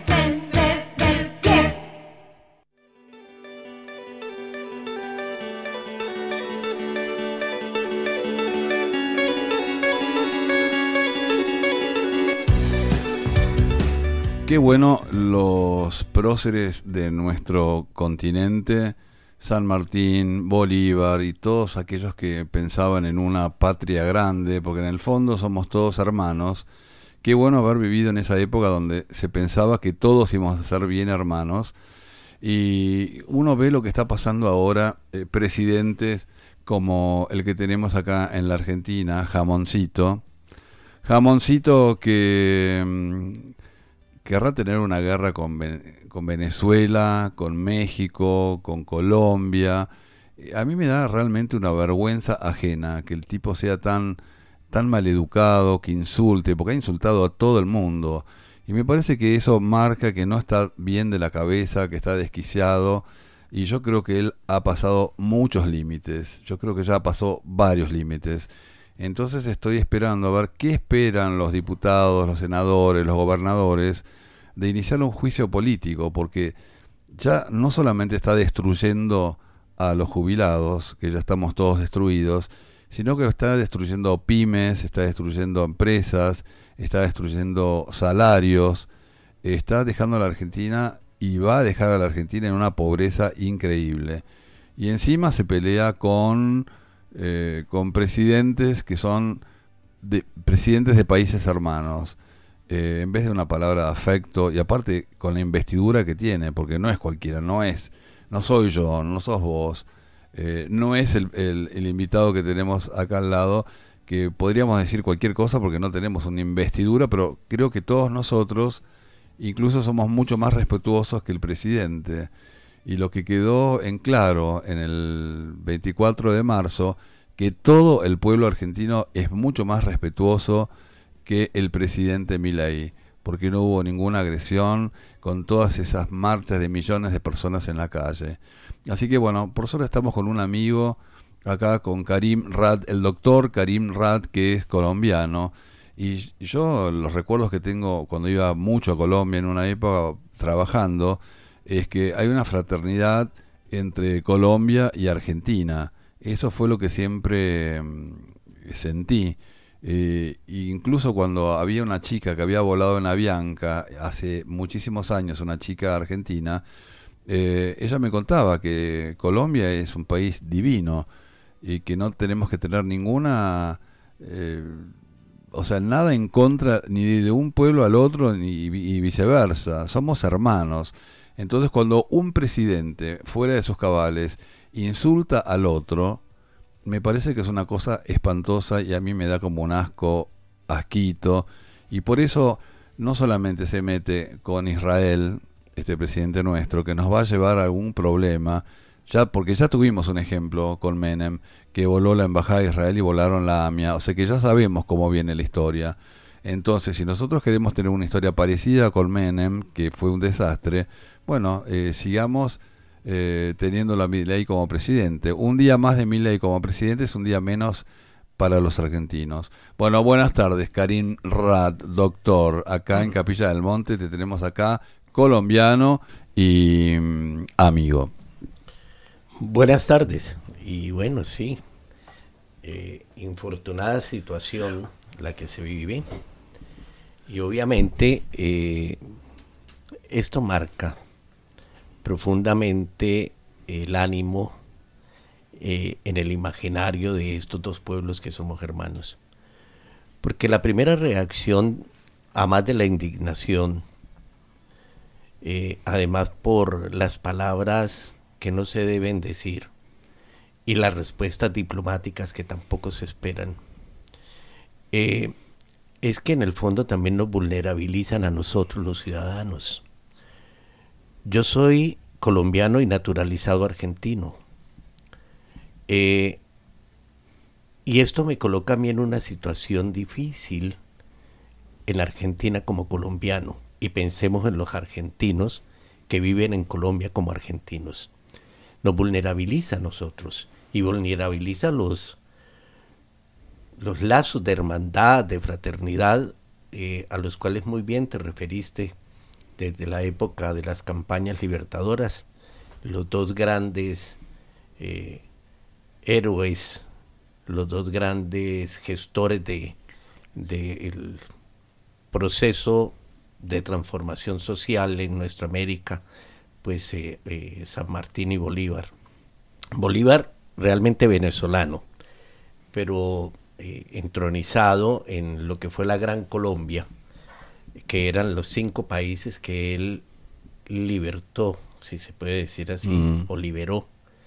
Qué bueno los próceres de nuestro continente, San Martín, Bolívar y todos aquellos que pensaban en una patria grande, porque en el fondo somos todos hermanos. Qué bueno haber vivido en esa época donde se pensaba que todos íbamos a ser bien hermanos. Y uno ve lo que está pasando ahora, eh, presidentes como el que tenemos acá en la Argentina, Jamoncito. Jamoncito que... Mmm, querrá tener una guerra con, con Venezuela, con México, con Colombia. A mí me da realmente una vergüenza ajena que el tipo sea tan, tan maleducado, que insulte, porque ha insultado a todo el mundo. Y me parece que eso marca que no está bien de la cabeza, que está desquiciado. Y yo creo que él ha pasado muchos límites. Yo creo que ya pasó varios límites. Entonces estoy esperando a ver qué esperan los diputados, los senadores, los gobernadores de iniciar un juicio político, porque ya no solamente está destruyendo a los jubilados, que ya estamos todos destruidos, sino que está destruyendo pymes, está destruyendo empresas, está destruyendo salarios, está dejando a la Argentina y va a dejar a la Argentina en una pobreza increíble. Y encima se pelea con... Eh, con presidentes que son de, presidentes de países hermanos, eh, en vez de una palabra de afecto, y aparte con la investidura que tiene, porque no es cualquiera, no es, no soy yo, no sos vos, eh, no es el, el, el invitado que tenemos acá al lado, que podríamos decir cualquier cosa porque no tenemos una investidura, pero creo que todos nosotros incluso somos mucho más respetuosos que el presidente. Y lo que quedó en claro en el veinticuatro de marzo, que todo el pueblo argentino es mucho más respetuoso que el presidente Milei, porque no hubo ninguna agresión con todas esas marchas de millones de personas en la calle. Así que bueno, por suerte estamos con un amigo acá, con Karim Rad, el doctor Karim Rad, que es colombiano, y yo los recuerdos que tengo cuando iba mucho a Colombia en una época trabajando, es que hay una fraternidad entre Colombia y Argentina. Eso fue lo que siempre mm, sentí. Eh, incluso cuando había una chica que había volado en Avianca hace muchísimos años, una chica argentina, eh, ella me contaba que Colombia es un país divino y que no tenemos que tener ninguna, eh, o sea, nada en contra ni de un pueblo al otro ni y viceversa. Somos hermanos. Entonces, cuando un presidente fuera de sus cabales insulta al otro, me parece que es una cosa espantosa y a mí me da como un asco, asquito, y por eso no solamente se mete con Israel, este presidente nuestro, que nos va a llevar a algún problema, ya porque ya tuvimos un ejemplo con Menem, que voló la embajada de Israel y volaron la AMIA, o sea que ya sabemos cómo viene la historia. Entonces, si nosotros queremos tener una historia parecida con Menem, que fue un desastre, bueno, eh, sigamos eh, teniendo a Milei como presidente. Un día más de Milei como presidente es un día menos para los argentinos. Bueno, buenas tardes, Karim Rad, doctor, acá en Capilla del Monte, te tenemos acá, colombiano y mm, amigo. Buenas tardes, y bueno, sí, eh, infortunada situación la que se vive, y obviamente eh, esto marca profundamente el ánimo eh, en el imaginario de estos dos pueblos que somos hermanos. Porque la primera reacción, además de la indignación, eh, además por las palabras que no se deben decir y las respuestas diplomáticas que tampoco se esperan, eh, es que en el fondo también nos vulnerabilizan a nosotros los ciudadanos. Yo soy colombiano y naturalizado argentino. Eh, y esto me coloca a mí en una situación difícil en Argentina como colombiano. Y pensemos en los argentinos que viven en Colombia como argentinos. Nos vulnerabiliza a nosotros y vulnerabiliza los, los lazos de hermandad, de fraternidad, eh, a los cuales muy bien te referiste desde la época de las campañas libertadoras. Los dos grandes eh, héroes, los dos grandes gestores de, de el proceso de transformación social en nuestra América, pues eh, eh, San Martín y Bolívar. Bolívar realmente venezolano, pero eh, entronizado en lo que fue la Gran Colombia, que eran los cinco países que él libertó, si se puede decir así, mm. o liberó,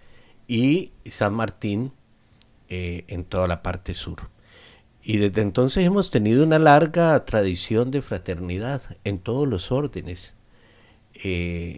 y San Martín eh, en toda la parte sur. Y desde entonces hemos tenido una larga tradición de fraternidad en todos los órdenes, eh,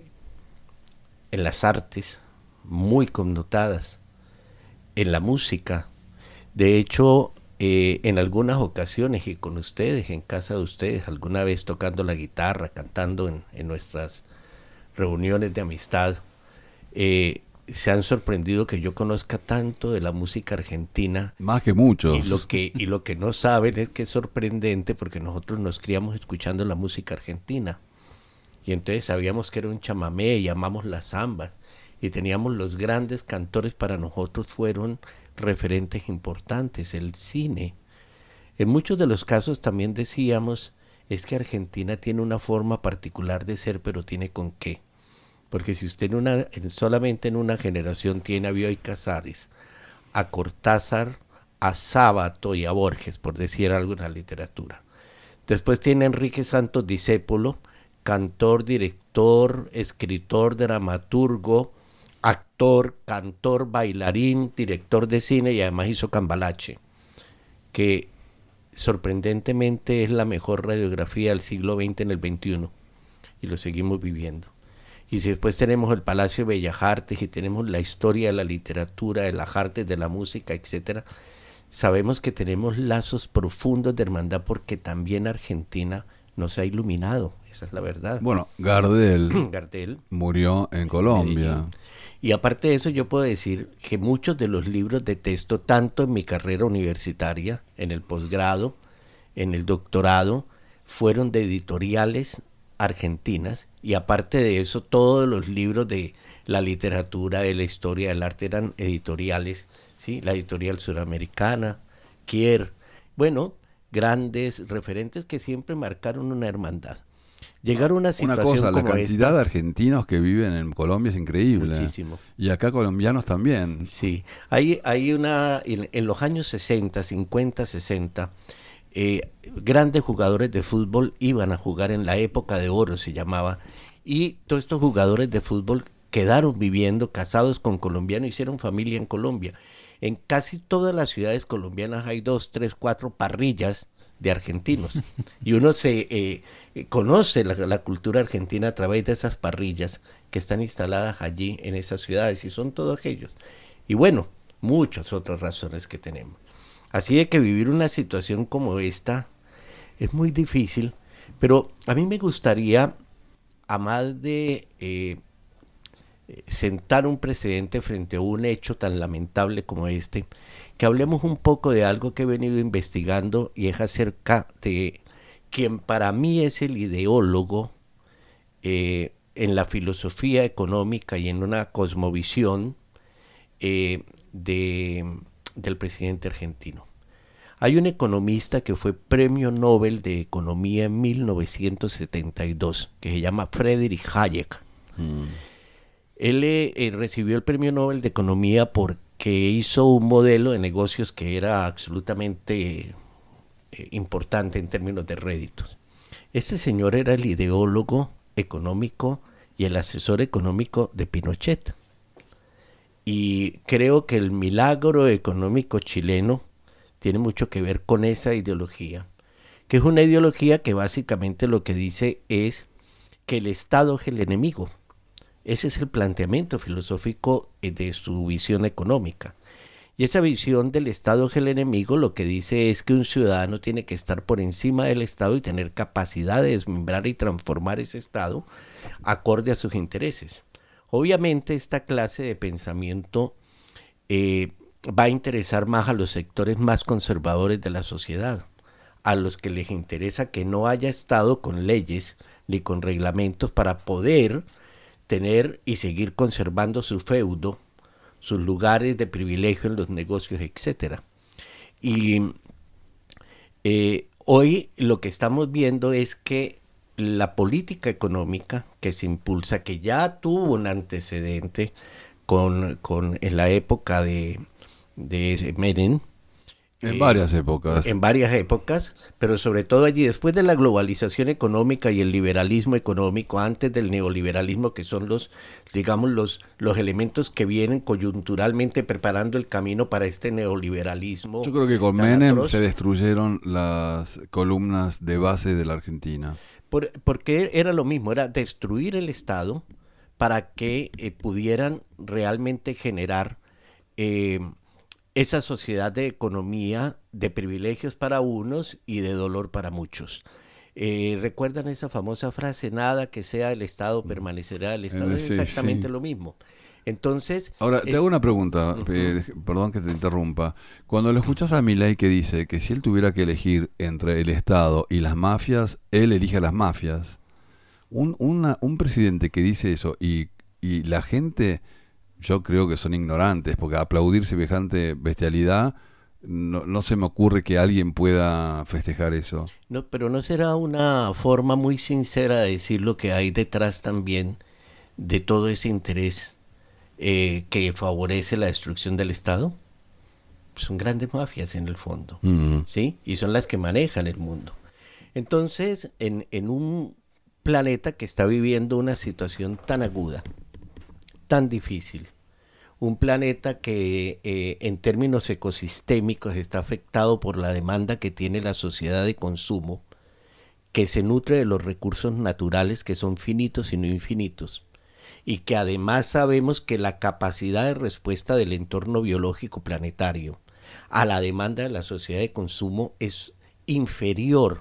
en las artes muy connotadas, en la música. De hecho, eh, en algunas ocasiones y con ustedes, en casa de ustedes, alguna vez tocando la guitarra, cantando en, en nuestras reuniones de amistad, eh, se han sorprendido que yo conozca tanto de la música argentina. Más que muchos. Y lo que, y lo que no saben es que es sorprendente porque nosotros nos criamos escuchando la música argentina. Y entonces sabíamos que era un chamamé y amamos las zambas. Y teníamos los grandes cantores, para nosotros fueron referentes importantes. El cine. En muchos de los casos también decíamos, es que Argentina tiene una forma particular de ser, pero tiene con qué. Porque si usted en una, en, solamente en una generación tiene a Bioy Casares, a Cortázar, a Sábato y a Borges, por decir algo en la literatura. Después tiene a Enrique Santos Discépolo, cantor, director, escritor, dramaturgo, actor, cantor, bailarín, director de cine y además hizo cambalache, que sorprendentemente es la mejor radiografía del siglo veinte en el veintiuno, y lo seguimos viviendo. Y si después tenemos el Palacio de Bellas Artes y tenemos la historia de la literatura, de las artes, de la música, etcétera, sabemos que tenemos lazos profundos de hermandad porque también Argentina nos ha iluminado, esa es la verdad. Bueno, Gardel, Gardel murió en Colombia. Medellín. Y aparte de eso, yo puedo decir que muchos de los libros de texto, tanto en mi carrera universitaria, en el posgrado, en el doctorado, fueron de editoriales argentinas, y aparte de eso, todos los libros de la literatura, de la historia, del arte eran editoriales, ¿sí? La editorial suramericana, Kier, bueno, grandes referentes que siempre marcaron una hermandad. Llegar a una situación Una cosa, la como cantidad esta, de argentinos que viven en Colombia es increíble. Muchísimo. Y acá colombianos también. Sí, hay, hay una, en, en los años sesenta, cincuenta, sesenta, eh, grandes jugadores de fútbol iban a jugar en la época de oro, se llamaba, y todos estos jugadores de fútbol quedaron viviendo, casados con colombianos, hicieron familia en Colombia. En casi todas las ciudades colombianas hay dos, tres, cuatro parrillas de argentinos, y uno se eh, conoce la, la cultura argentina a través de esas parrillas que están instaladas allí en esas ciudades, y son todos ellos. Y bueno, muchas otras razones que tenemos. Así de que vivir una situación como esta es muy difícil, pero a mí me gustaría, a más de eh, sentar un precedente frente a un hecho tan lamentable como este, que hablemos un poco de algo que he venido investigando, y es acerca de quien para mí es el ideólogo eh, en la filosofía económica y en una cosmovisión eh, de, del presidente argentino. Hay un economista que fue premio Nobel de Economía en mil novecientos setenta y dos, que se llama Friedrich Hayek. Mm. Él eh, recibió el premio Nobel de Economía porque hizo un modelo de negocios que era absolutamente eh, importante en términos de réditos. Este señor era el ideólogo económico y el asesor económico de Pinochet. Y creo que el milagro económico chileno tiene mucho que ver con esa ideología, que es una ideología que básicamente lo que dice es que el Estado es el enemigo. Ese es el planteamiento filosófico de su visión económica. Y esa visión del Estado es el enemigo lo que dice es que un ciudadano tiene que estar por encima del Estado y tener capacidad de desmembrar y transformar ese Estado acorde a sus intereses. Obviamente esta clase de pensamiento eh, va a interesar más a los sectores más conservadores de la sociedad, a los que les interesa que no haya Estado con leyes ni con reglamentos para poder tener y seguir conservando su feudo, sus lugares de privilegio en los negocios, etcétera. Y eh, hoy lo que estamos viendo es que la política económica que se impulsa, que ya tuvo un antecedente con, con en la época de, de Menem, En eh, varias épocas. En varias épocas, pero sobre todo allí, después de la globalización económica y el liberalismo económico, antes del neoliberalismo, que son los, digamos, los, los elementos que vienen coyunturalmente preparando el camino para este neoliberalismo. Yo creo que con tan Menem atroz. se destruyeron las columnas de base de la Argentina. Por, porque era lo mismo, era destruir el Estado para que eh, pudieran realmente generar eh, esa sociedad de economía de privilegios para unos y de dolor para muchos. Eh, ¿Recuerdan esa famosa frase? Nada que sea el Estado permanecerá el Estado. Eh, es sí, exactamente sí. lo mismo. Entonces... Ahora, te es- hago una pregunta, Ujú. eh, perdón que te interrumpa. Cuando lo escuchas a Milei que dice que si él tuviera que elegir entre el Estado y las mafias, él elige a las mafias. Un, una, un presidente que dice eso y, y la gente, yo creo que son ignorantes, porque aplaudir semejante bestialidad, no, no se me ocurre que alguien pueda festejar eso. No, pero ¿no será una forma muy sincera de decir lo que hay detrás también de todo ese interés eh, que favorece la destrucción del Estado? Son grandes mafias en el fondo, Mm. ¿sí? Y son las que manejan el mundo. Entonces, en, en un planeta que está viviendo una situación tan aguda, tan difícil, un planeta que eh, en términos ecosistémicos está afectado por la demanda que tiene la sociedad de consumo, que se nutre de los recursos naturales que son finitos y no infinitos, y que además sabemos que la capacidad de respuesta del entorno biológico planetario a la demanda de la sociedad de consumo es inferior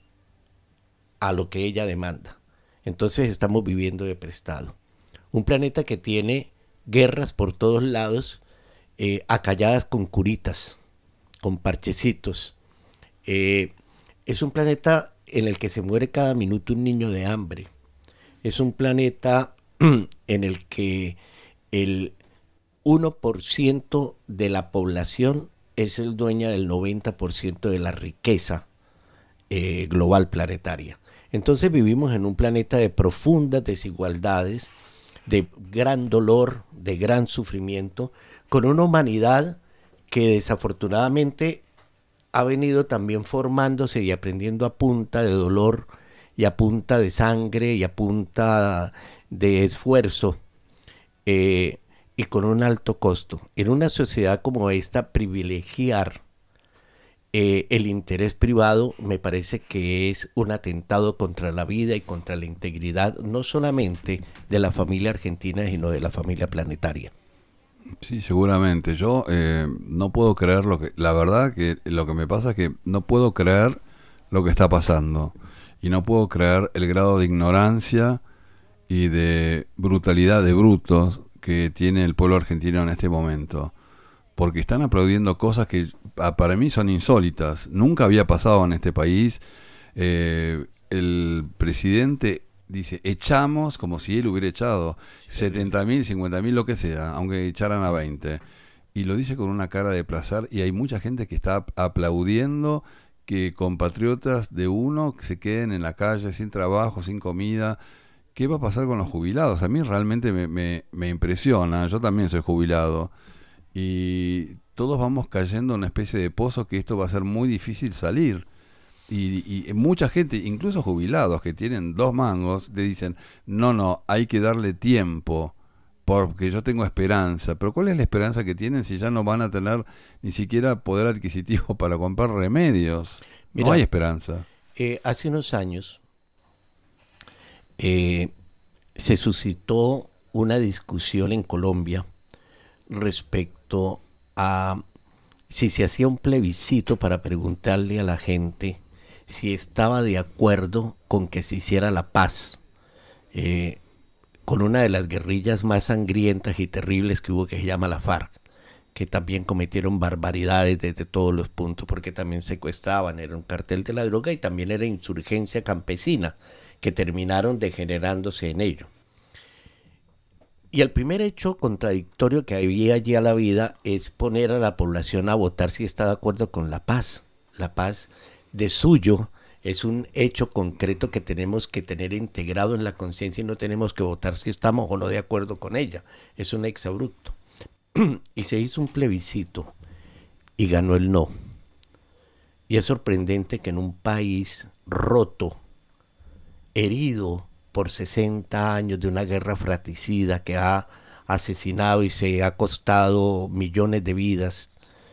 a lo que ella demanda. Entonces estamos viviendo de prestado. Un planeta que tiene guerras por todos lados, eh, acalladas con curitas, con parchecitos. Eh, es un planeta en el que se muere cada minuto un niño de hambre. Es un planeta en el que el uno por ciento de la población es el dueño del noventa por ciento de la riqueza eh, global planetaria. Entonces vivimos en un planeta de profundas desigualdades, de gran dolor, de gran sufrimiento, con una humanidad que desafortunadamente ha venido también formándose y aprendiendo a punta de dolor y a punta de sangre y a punta de esfuerzo, eh, y con un alto costo. En una sociedad como esta, privilegiar eh, el interés privado me parece que es un atentado contra la vida y contra la integridad, no solamente de la familia argentina, sino de la familia planetaria. Sí, seguramente. Yo eh, no puedo creer lo que... La verdad que lo que me pasa es que no puedo creer lo que está pasando. Y no puedo creer el grado de ignorancia y de brutalidad de brutos que tiene el pueblo argentino en este momento. Porque están aplaudiendo cosas que para mí son insólitas. Nunca había pasado en este país. Eh, el presidente dice, echamos, como si él hubiera echado setenta mil, cincuenta mil, lo que sea, aunque echaran a veinte. Y lo dice con una cara de placer, y hay mucha gente que está aplaudiendo que compatriotas de uno se queden en la calle sin trabajo, sin comida. ¿Qué va a pasar con los jubilados? A mí realmente me, me, me impresiona. Yo también soy jubilado. Y todos vamos cayendo en una especie de pozo que esto va a ser muy difícil salir. Y, y mucha gente, incluso jubilados que tienen dos mangos, le dicen, no, no, hay que darle tiempo, porque yo tengo esperanza. Pero ¿cuál es la esperanza que tienen si ya no van a tener ni siquiera poder adquisitivo para comprar remedios? Mira, no hay esperanza. Eh, hace unos años eh, se suscitó una discusión en Colombia respecto a si se hacía un plebiscito para preguntarle a la gente si estaba de acuerdo con que se hiciera la paz eh, con una de las guerrillas más sangrientas y terribles que hubo, que se llama la FARC, que también cometieron barbaridades desde todos los puntos, porque también secuestraban, era un cartel de la droga y también era insurgencia campesina, que terminaron degenerándose en ello. Y el primer hecho contradictorio que había allí a la vida es poner a la población a votar si está de acuerdo con la paz. La paz de suyo es un hecho concreto que tenemos que tener integrado en la conciencia y no tenemos que votar si estamos o no de acuerdo con ella. Es un exabrupto. Y se hizo un plebiscito y ganó el no. Y es sorprendente que en un país roto, herido por sesenta años de una guerra fratricida que ha asesinado y se ha costado millones de vidas,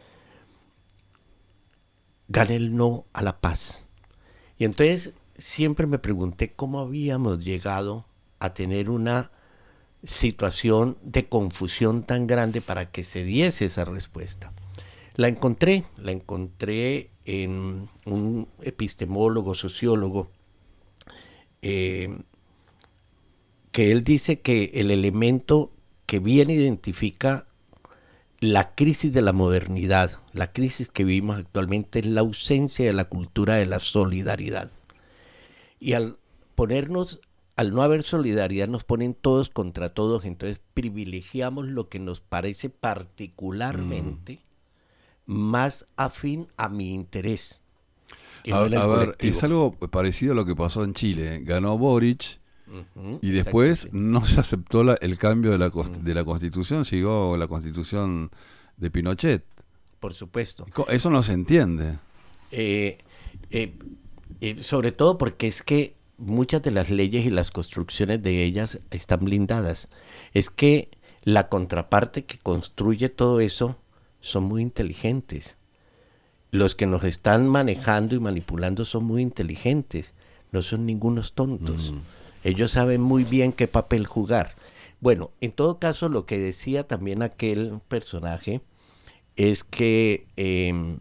gane el no a la paz. Y entonces siempre me pregunté cómo habíamos llegado a tener una situación de confusión tan grande para que se diese esa respuesta. La encontré, la encontré en un epistemólogo, sociólogo, eh, que él dice que el elemento que bien identifica la crisis de la modernidad, la crisis que vivimos actualmente, es la ausencia de la cultura de la solidaridad. Y al ponernos, al no haber solidaridad, nos ponen todos contra todos, entonces privilegiamos lo que nos parece particularmente mm. más afín a mi interés. A, a ver, es algo parecido a lo que pasó en Chile. Ganó Boric. Uh-huh, y después no se aceptó la, el cambio de la, uh-huh. de la Constitución, siguió la Constitución de Pinochet. Por supuesto. Eso no se entiende. Eh, eh, eh, sobre todo porque es que muchas de las leyes y las construcciones de ellas están blindadas. Es que la contraparte que construye todo eso son muy inteligentes. Los que nos están manejando y manipulando son muy inteligentes, no son ningunos tontos. Mm. Ellos saben muy bien qué papel jugar. Bueno, en todo caso, lo que decía también aquel personaje es que eh,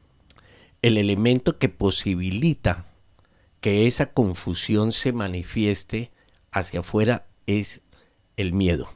el elemento que posibilita que esa confusión se manifieste hacia afuera es el miedo.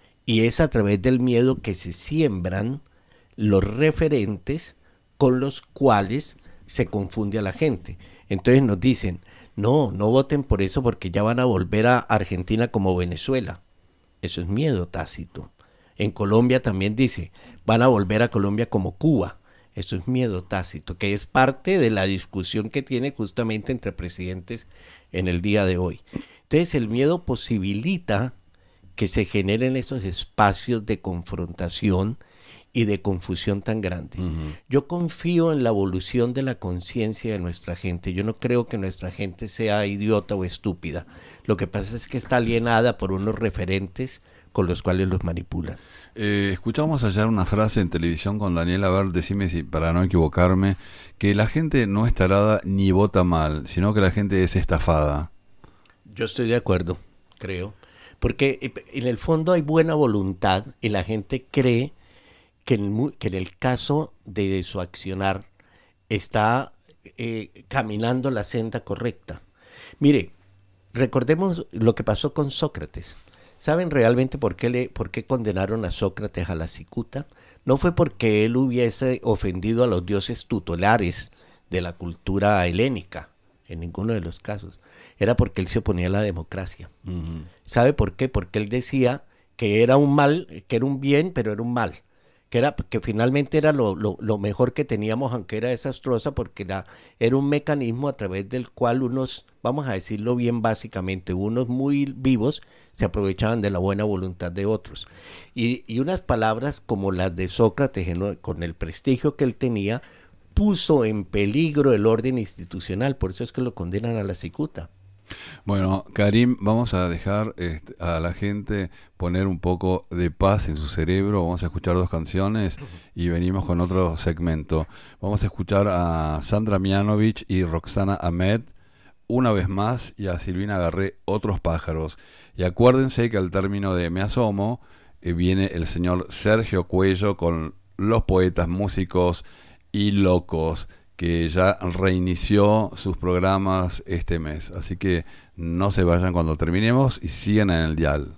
Y es a través del miedo que se siembran los referentes con los cuales se confunde a la gente. Entonces nos dicen, no, no voten por eso porque ya van a volver a Argentina como Venezuela. Eso es miedo tácito. En Colombia también dice, van a volver a Colombia como Cuba. Eso es miedo tácito, que es parte de la discusión que tiene justamente entre presidentes en el día de hoy. Entonces el miedo posibilita que se generen esos espacios de confrontación y de confusión tan grande. Uh-huh. Yo confío en la evolución de la conciencia de nuestra gente. Yo no creo que nuestra gente sea idiota o estúpida. Lo que pasa es que está alienada por unos referentes con los cuales los manipulan. Eh, escuchamos ayer una frase en televisión con Daniel, a ver, decime si para no equivocarme, que la gente no es tarada ni vota mal, sino que la gente es estafada. Yo estoy de acuerdo, creo. Porque en el fondo hay buena voluntad y la gente cree que en, que en el caso de su accionar está eh, caminando la senda correcta. Mire, recordemos lo que pasó con Sócrates. ¿Saben realmente por qué, le, por qué condenaron a Sócrates a la cicuta? No fue porque él hubiese ofendido a los dioses tutelares de la cultura helénica, en ninguno de los casos. Era porque él se oponía a la democracia. Uh-huh. ¿Sabe por qué? Porque él decía que era un mal, que era un bien, pero era un mal. Que, era, que finalmente era lo, lo, lo mejor que teníamos, aunque era desastrosa, porque era, era un mecanismo a través del cual unos, vamos a decirlo bien básicamente, unos muy vivos se aprovechaban de la buena voluntad de otros. Y, y unas palabras como las de Sócrates, con el prestigio que él tenía, puso en peligro el orden institucional, por eso es que lo condenan a la cicuta. Bueno, Karim, vamos a dejar este, a la gente poner un poco de paz en su cerebro. Vamos a escuchar dos canciones y venimos con otro segmento. Vamos a escuchar a Sandra Mianovich y Roxana Ahmed una vez más, y a Silvina Garré, Otros pájaros. Y acuérdense que al término de Me Asomo eh, viene el señor Sergio Cuello con Los Poetas Músicos y Locos, que ya reinició sus programas este mes. Así que no se vayan cuando terminemos y sigan en el dial.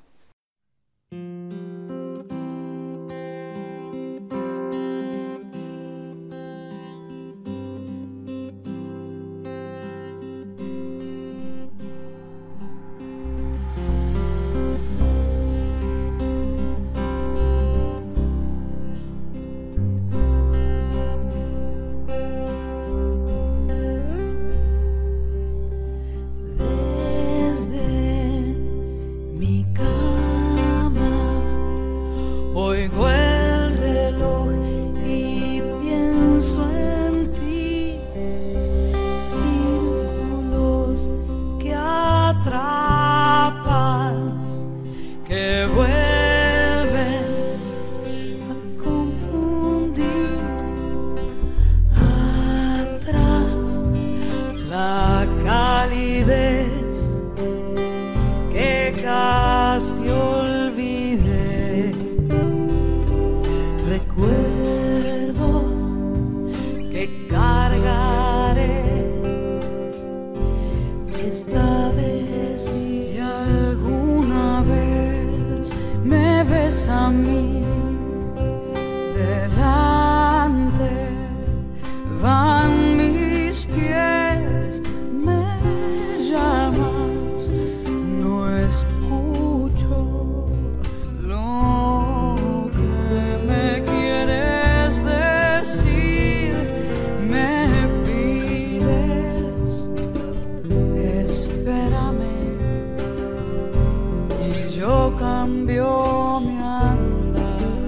Cambio mi andar.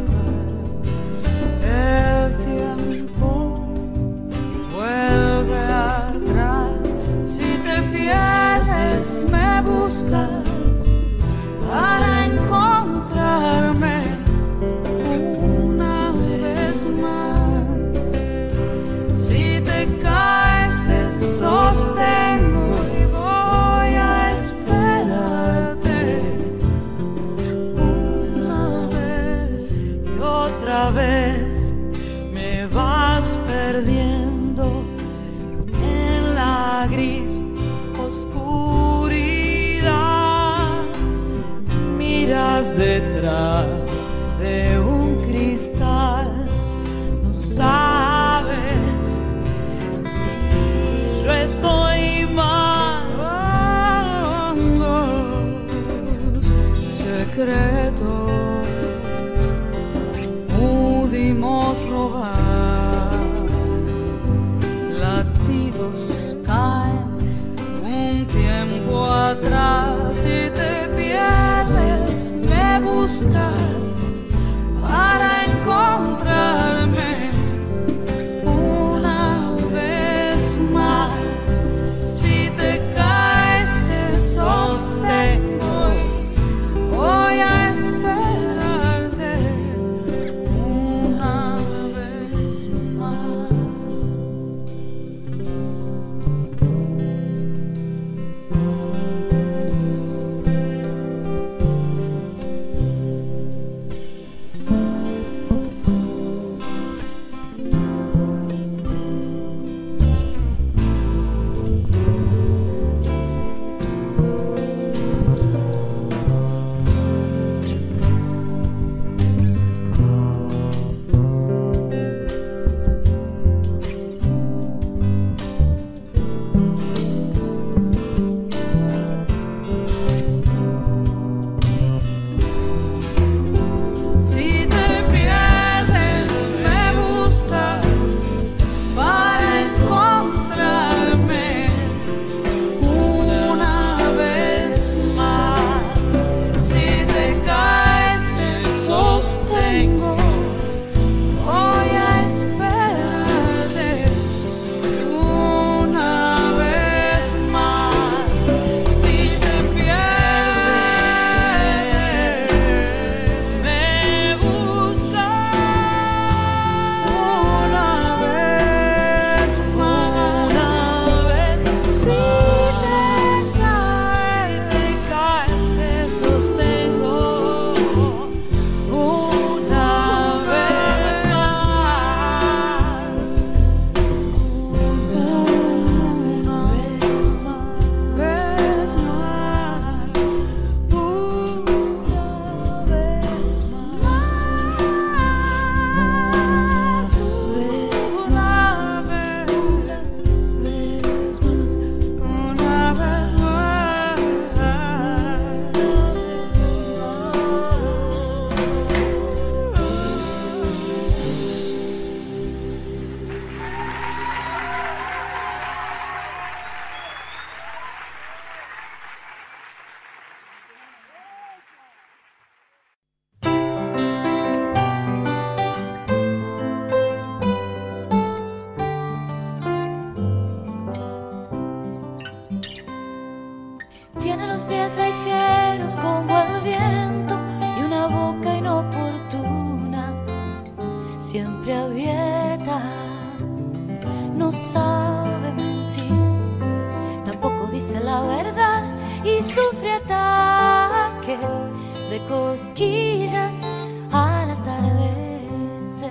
buscas para encontrarme una vez más. Si te caes te sostengo y voy a esperarte una vez más. Si te pierdes me buscas para encontrarme una vez más. Si te caes te sostengo, voy a esperarte una vez más. Si te pierdes me buscas una vez más. Una vez si te caes, te caes, te sostengo una vez más. Una vez más, vez más. Una vez más, una vez, vez más, una vez Tiene los pies ligeros como el viento y una boca inoportuna, siempre abierta. No sabe mentir, tampoco dice la verdad y sufre ataques de cosquillas al atardecer.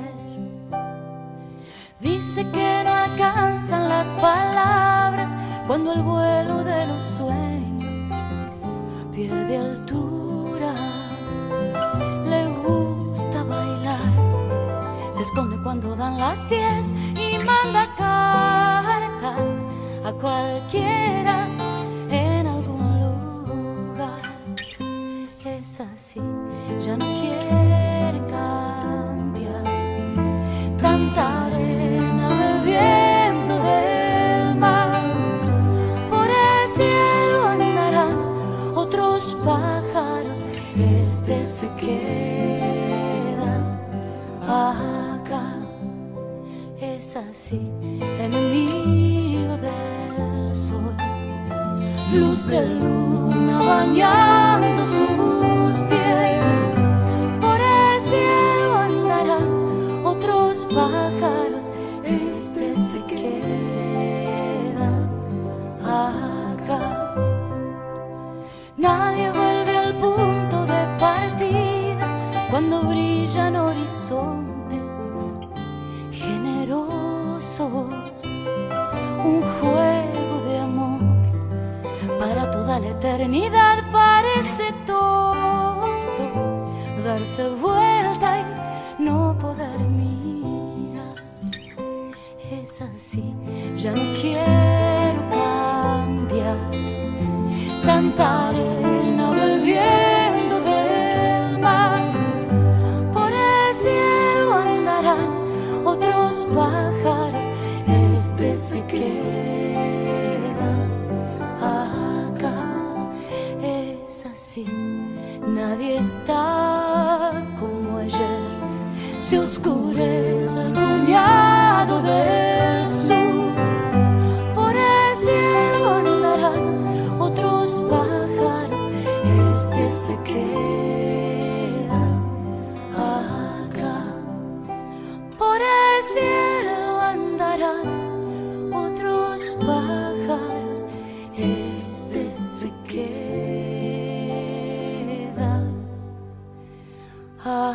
Dice que no alcanzan las palabras cuando el vuelo de los sueños pierde altura. Le gusta bailar, se esconde cuando dan las diez y manda cartas a cualquiera en algún lugar. Es así, ya no quiere cambiar. Tanta arena bebiendo del mar, por el cielo andarán otros pájaros, este se queda acá. Es así, enemigo del sol, luz de luna bañando sus pies. Por el cielo andarán otros pájaros, este se queda acá. Nadie vuelve al punto de partida cuando brillan horizontes generosos. Un juego de amor para toda la eternidad. Parece tonto darse vuelta y no poder mirar. Es así, ya no quiero cambiar. Tanta arena bebiendo del mar, por el cielo andarán otros pájaros, este se queda acá. Es así, nadie está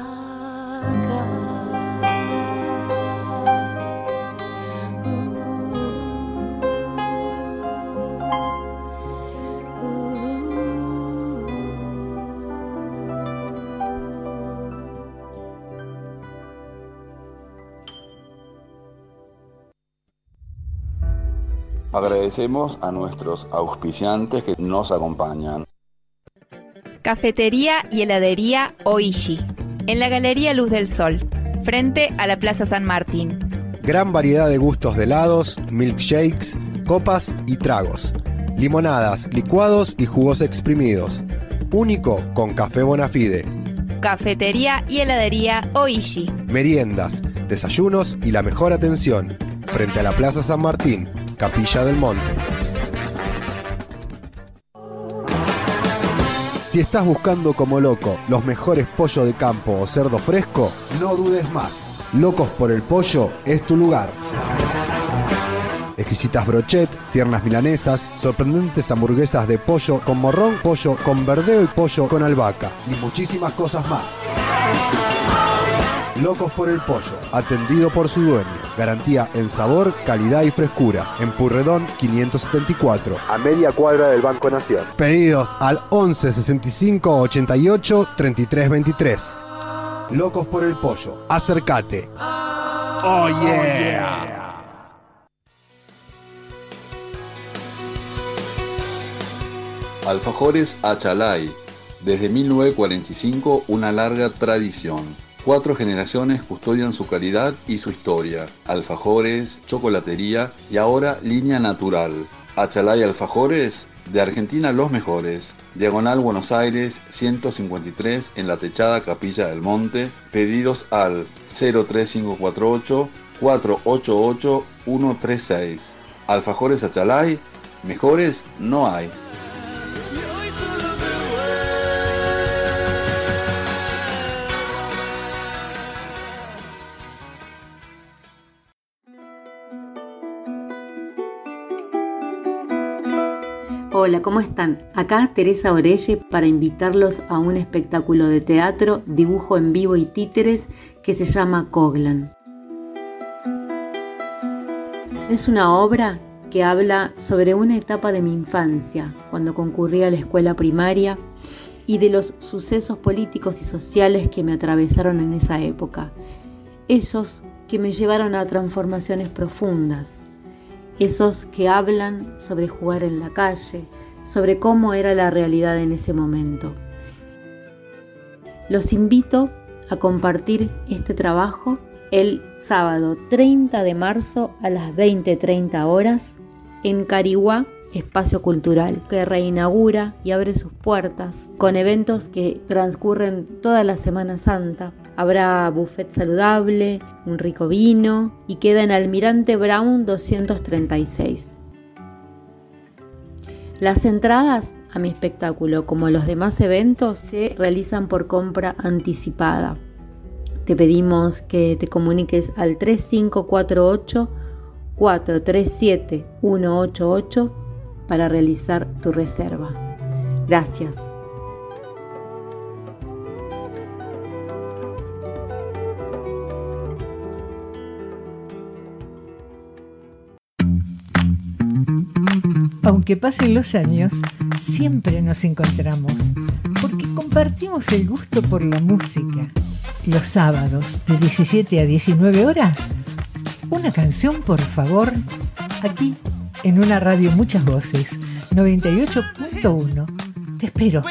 Agradecemos a nuestros auspiciantes que nos acompañan. Cafetería y heladería Oishi, en la Galería Luz del Sol, frente a la Plaza San Martín. Gran variedad de gustos de helados, milkshakes, copas y tragos. Limonadas, licuados y jugos exprimidos. Único con café Bonafide. Cafetería y heladería Oishi. Meriendas, desayunos y la mejor atención. Frente a la Plaza San Martín, Capilla del Monte. Si estás buscando como loco los mejores pollos de campo o cerdo fresco, no dudes más. Locos por el Pollo es tu lugar. Exquisitas brochet, tiernas milanesas, sorprendentes hamburguesas de pollo con morrón, pollo con verdeo y pollo con albahaca y muchísimas cosas más. Locos por el Pollo, atendido por su dueño. Garantía en sabor, calidad y frescura. En Purredón quinientos setenta y cuatro, a media cuadra del Banco Nación. Pedidos al once sesenta y cinco ochenta y ocho treinta y tres veintitrés. Locos por el Pollo, acércate. Oh yeah. Alfajores Achalay. Desde mil novecientos cuarenta y cinco, una larga tradición. Cuatro generaciones custodian su calidad y su historia. Alfajores, chocolatería y ahora línea natural. Achalay Alfajores, de Argentina los mejores. Diagonal Buenos Aires ciento cincuenta y tres en la techada Capilla del Monte. Pedidos al cero tres cinco cuatro ocho cuatro ocho ocho uno tres seis. Alfajores Achalay, mejores no hay. Hola, ¿cómo están? Acá Teresa Orelle para invitarlos a un espectáculo de teatro, dibujo en vivo y títeres que se llama Coglan. Es una obra que habla sobre una etapa de mi infancia, cuando concurría a la escuela primaria, y de los sucesos políticos y sociales que me atravesaron en esa época. Esos que me llevaron a transformaciones profundas. Esos que hablan sobre jugar en la calle, sobre cómo era la realidad en ese momento. Los invito a compartir este trabajo el sábado treinta de marzo a las veinte treinta horas en Carihuá, Espacio Cultural, que reinaugura y abre sus puertas con eventos que transcurren toda la Semana Santa. Habrá buffet saludable, un rico vino y queda en Almirante Brown doscientos treinta y seis. Las entradas a mi espectáculo, como los demás eventos, se realizan por compra anticipada. Te pedimos que te comuniques al tres cinco cuatro ocho cuatro tres siete uno ocho ocho para realizar tu reserva. Gracias. Aunque pasen los años, siempre nos encontramos, porque compartimos el gusto por la música. Los sábados, de diecisiete a diecinueve horas, una canción, por favor, aquí en una radio Muchas Voces, noventa y ocho punto uno. Te espero.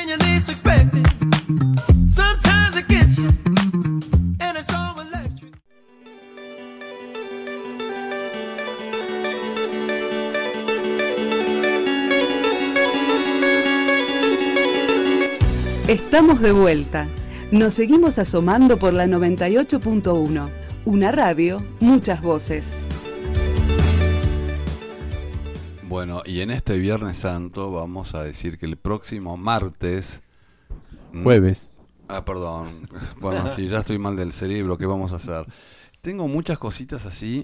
Estamos de vuelta. Nos seguimos asomando por la noventa y ocho punto uno. Una radio, muchas voces. Bueno, y en este Viernes Santo vamos a decir que el próximo martes... Jueves. Ah, perdón. Bueno, sí, ya estoy mal del cerebro. ¿Qué vamos a hacer? Tengo muchas cositas así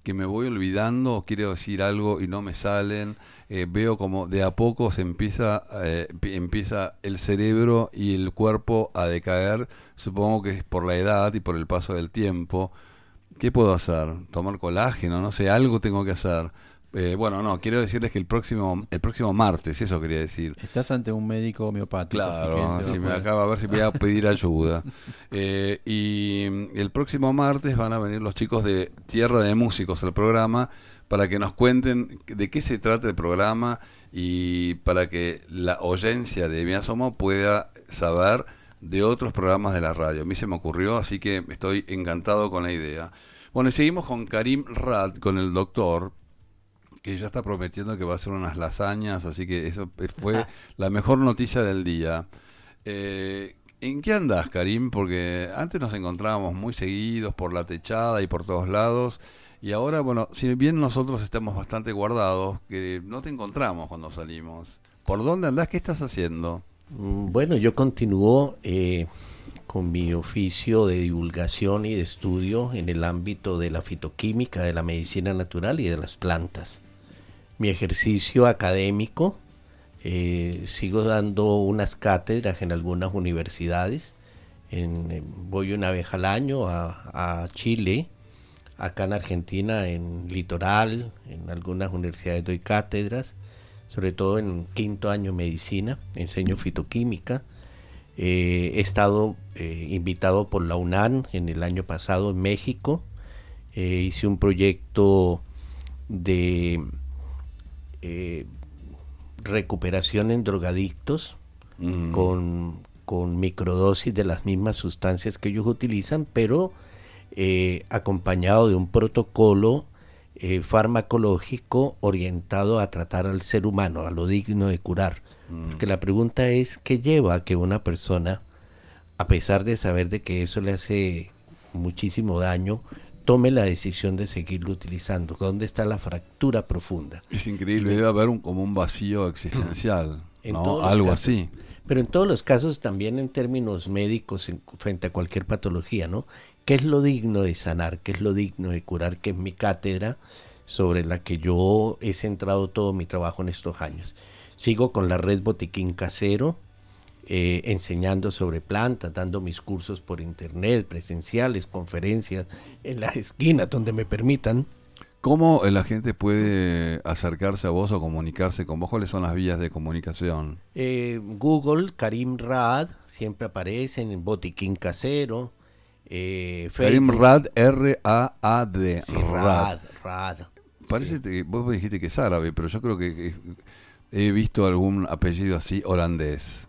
que me voy olvidando, quiero decir algo y no me salen. Eh, veo como de a poco se empieza, eh, empieza el cerebro y el cuerpo a decaer. Supongo que es por la edad y por el paso del tiempo. ¿Qué puedo hacer? ¿Tomar colágeno? No sé, algo tengo que hacer. Eh, bueno, no, quiero decirles que el próximo el próximo martes, eso quería decir. Estás ante un médico homeopático. Claro, si me acaba a ver si voy a pedir ayuda. Eh, y el próximo martes van a venir los chicos de Tierra de Músicos al programa para que nos cuenten de qué se trata el programa y para que la audiencia de Me Asomo pueda saber de otros programas de la radio. A mí se me ocurrió, así que estoy encantado con la idea. Bueno, y seguimos con Karim Rad, con el doctor, que ya está prometiendo que va a hacer unas lasañas, así que eso fue la mejor noticia del día. Eh, ¿En qué andás, Karim? Porque antes nos encontrábamos muy seguidos por la techada y por todos lados, y ahora, bueno, si bien nosotros estamos bastante guardados, que no te encontramos cuando salimos. ¿Por dónde andás? ¿Qué estás haciendo? Bueno, yo continúo eh, con mi oficio de divulgación y de estudio en el ámbito de la fitoquímica, de la medicina natural y de las plantas. Mi ejercicio académico, eh, sigo dando unas cátedras en algunas universidades. En, en, voy una vez al año a, a Chile, acá en Argentina, en Litoral, en algunas universidades doy cátedras, sobre todo en quinto año medicina, enseño fitoquímica. Eh, he estado eh, invitado por la UNAM en el año pasado en México. Eh, hice un proyecto de eh, recuperación en drogadictos mm. con, con microdosis de las mismas sustancias que ellos utilizan, pero eh, acompañado de un protocolo eh, farmacológico orientado a tratar al ser humano, a lo digno de curar. Mm. Porque la pregunta es, ¿qué lleva a que una persona, a pesar de saber de que eso le hace muchísimo daño, tome la decisión de seguirlo utilizando? ¿Dónde está la fractura profunda? Es increíble, debe haber un, como un vacío existencial, ¿no? Algo casos, así. Pero en todos los casos, también en términos médicos, en, frente a cualquier patología, ¿no? ¿Qué es lo digno de sanar? ¿Qué es lo digno de curar? Que es mi cátedra sobre la que yo he centrado todo mi trabajo en estos años. Sigo con la red Botiquín Casero, Eh, enseñando sobre plantas, dando mis cursos por internet, presenciales, conferencias, en las esquinas donde me permitan. ¿Cómo la gente puede acercarse a vos o comunicarse con vos? ¿Cuáles son las vías de comunicación? Eh, Google, Karim Rad, siempre aparecen en Botiquín Casero. Eh, Karim Rad, R A A D. Sí, Rad, Rad. Parece sí. que vos me dijiste que es árabe, pero yo creo que he visto algún apellido así holandés.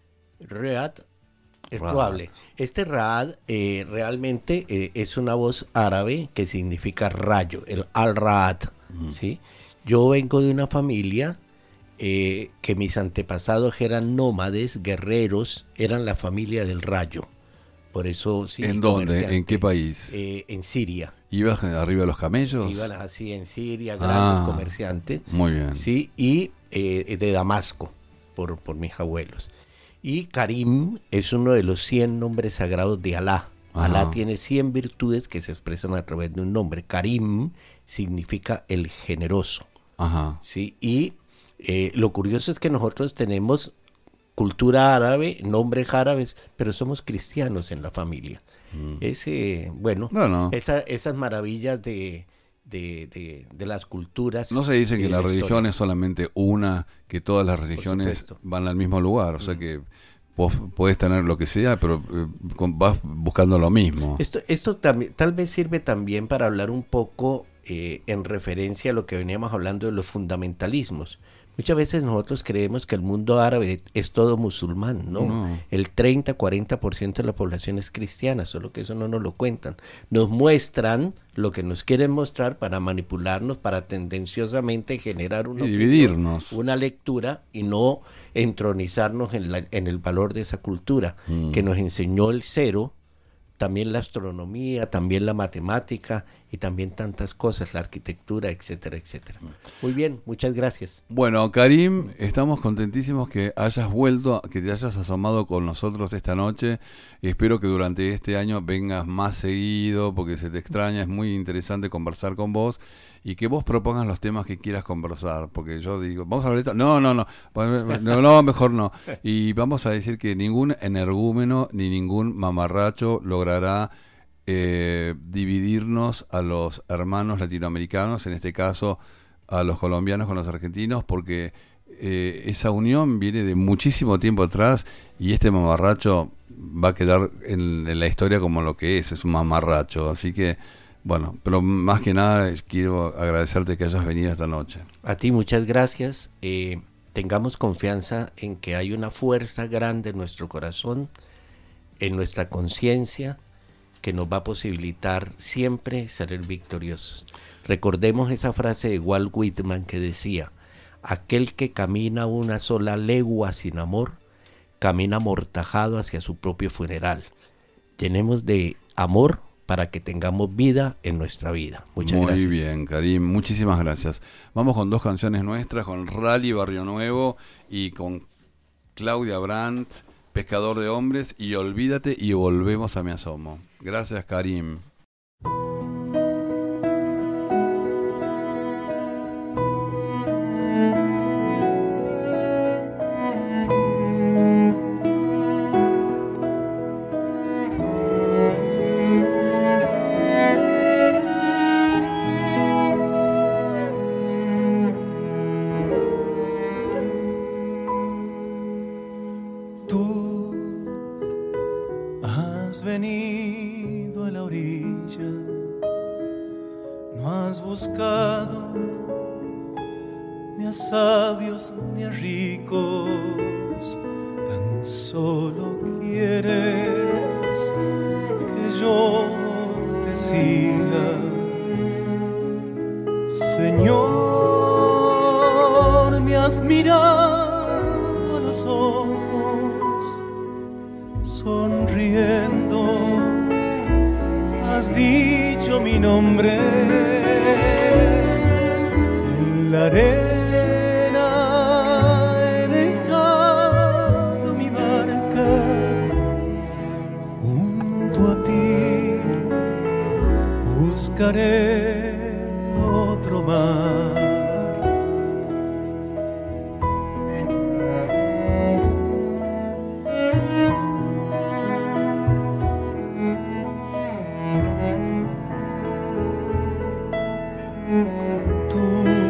Rad, es Rad. Probable. Este Rad eh, realmente eh, es una voz árabe que significa rayo, el al-Rad, mm. ¿sí? Yo vengo de una familia eh, que mis antepasados eran nómades, guerreros, eran la familia del rayo. Por eso sí. ¿En dónde? ¿En qué país? Eh, en Siria. ¿Ibas arriba de los camellos? Iban así en Siria, grandes ah, comerciantes. Muy bien. Sí, y eh, de Damasco, por, por mis abuelos. Y Karim es uno de los cien nombres sagrados de Alá. Ajá. Alá tiene cien virtudes que se expresan a través de un nombre. Karim significa el generoso. Ajá. ¿Sí? Y eh, lo curioso es que nosotros tenemos cultura árabe, nombres árabes, pero somos cristianos en la familia. Mm. Ese, bueno, bueno. Esa, esas maravillas de... De, de, de las culturas. No se dice que la, la religión historia. Es solamente una, que todas las religiones van al mismo lugar, o sea mm. que vos podés tener lo que sea, pero eh, vas buscando lo mismo. Esto, esto también, tal vez sirve también para hablar un poco eh, en referencia a lo que veníamos hablando de los fundamentalismos. Muchas veces nosotros creemos que el mundo árabe es todo musulmán, ¿no? no. El treinta, cuarenta por ciento de la población es cristiana, solo que eso no nos lo cuentan. Nos muestran lo que nos quieren mostrar para manipularnos, para tendenciosamente generar una, y dividirnos. Opinión, una lectura y no entronizarnos en, la, en el valor de esa cultura mm. que nos enseñó el cero, también la astronomía, también la matemática y también tantas cosas, la arquitectura, etcétera, etcétera. Muy bien, muchas gracias. Bueno, Karim, estamos contentísimos que hayas vuelto, que te hayas asomado con nosotros esta noche. Espero que durante este año vengas más seguido, porque se te extraña, es muy interesante conversar con vos y que vos propongas los temas que quieras conversar, porque yo digo, vamos a hablar de esto, no, no, no, no, no, mejor no. Y vamos a decir que ningún energúmeno ni ningún mamarracho logrará eh, dividirnos a los hermanos latinoamericanos, en este caso a los colombianos con los argentinos, porque eh, esa unión viene de muchísimo tiempo atrás y este mamarracho va a quedar en, en la historia como lo que es, es un mamarracho, así que bueno, pero más que nada quiero agradecerte que hayas venido esta noche. A ti muchas gracias. Eh, tengamos confianza en que hay una fuerza grande en nuestro corazón, en nuestra conciencia, que nos va a posibilitar siempre salir victoriosos. Recordemos esa frase de Walt Whitman que decía: aquel que camina una sola legua sin amor, camina amortajado hacia su propio funeral. Llenemos de amor para que tengamos vida en nuestra vida. Muchas Muy gracias. Muy bien, Karim, muchísimas gracias. Vamos con dos canciones nuestras, con Rally Barrio Nuevo y con Claudia Brandt, Pescador de Hombres, y Olvídate, y volvemos a Me Asomo. Gracias, Karim. Sabios ni a ricos, tan solo quieres que yo te siga. Señor, me has mirado a los ojos, sonriendo, has dicho mi nombre en la arena. Buscaré otro mar. Tú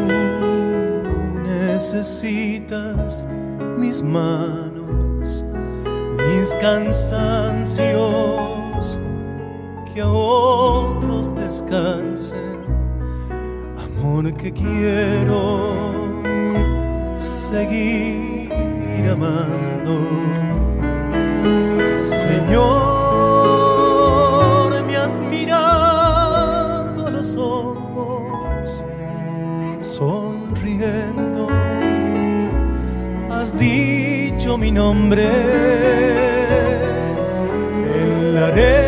necesitas mis manos, mis cansancios, que a otros descansen, amor que quiero seguir amando. Señor, me has mirado a los ojos, sonriendo, has dicho mi nombre en la arena.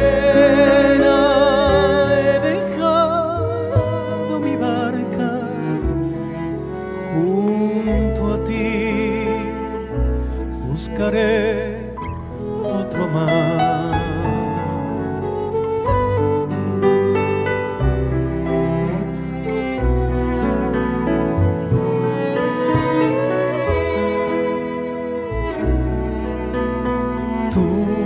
Buscaré otro mar. Tú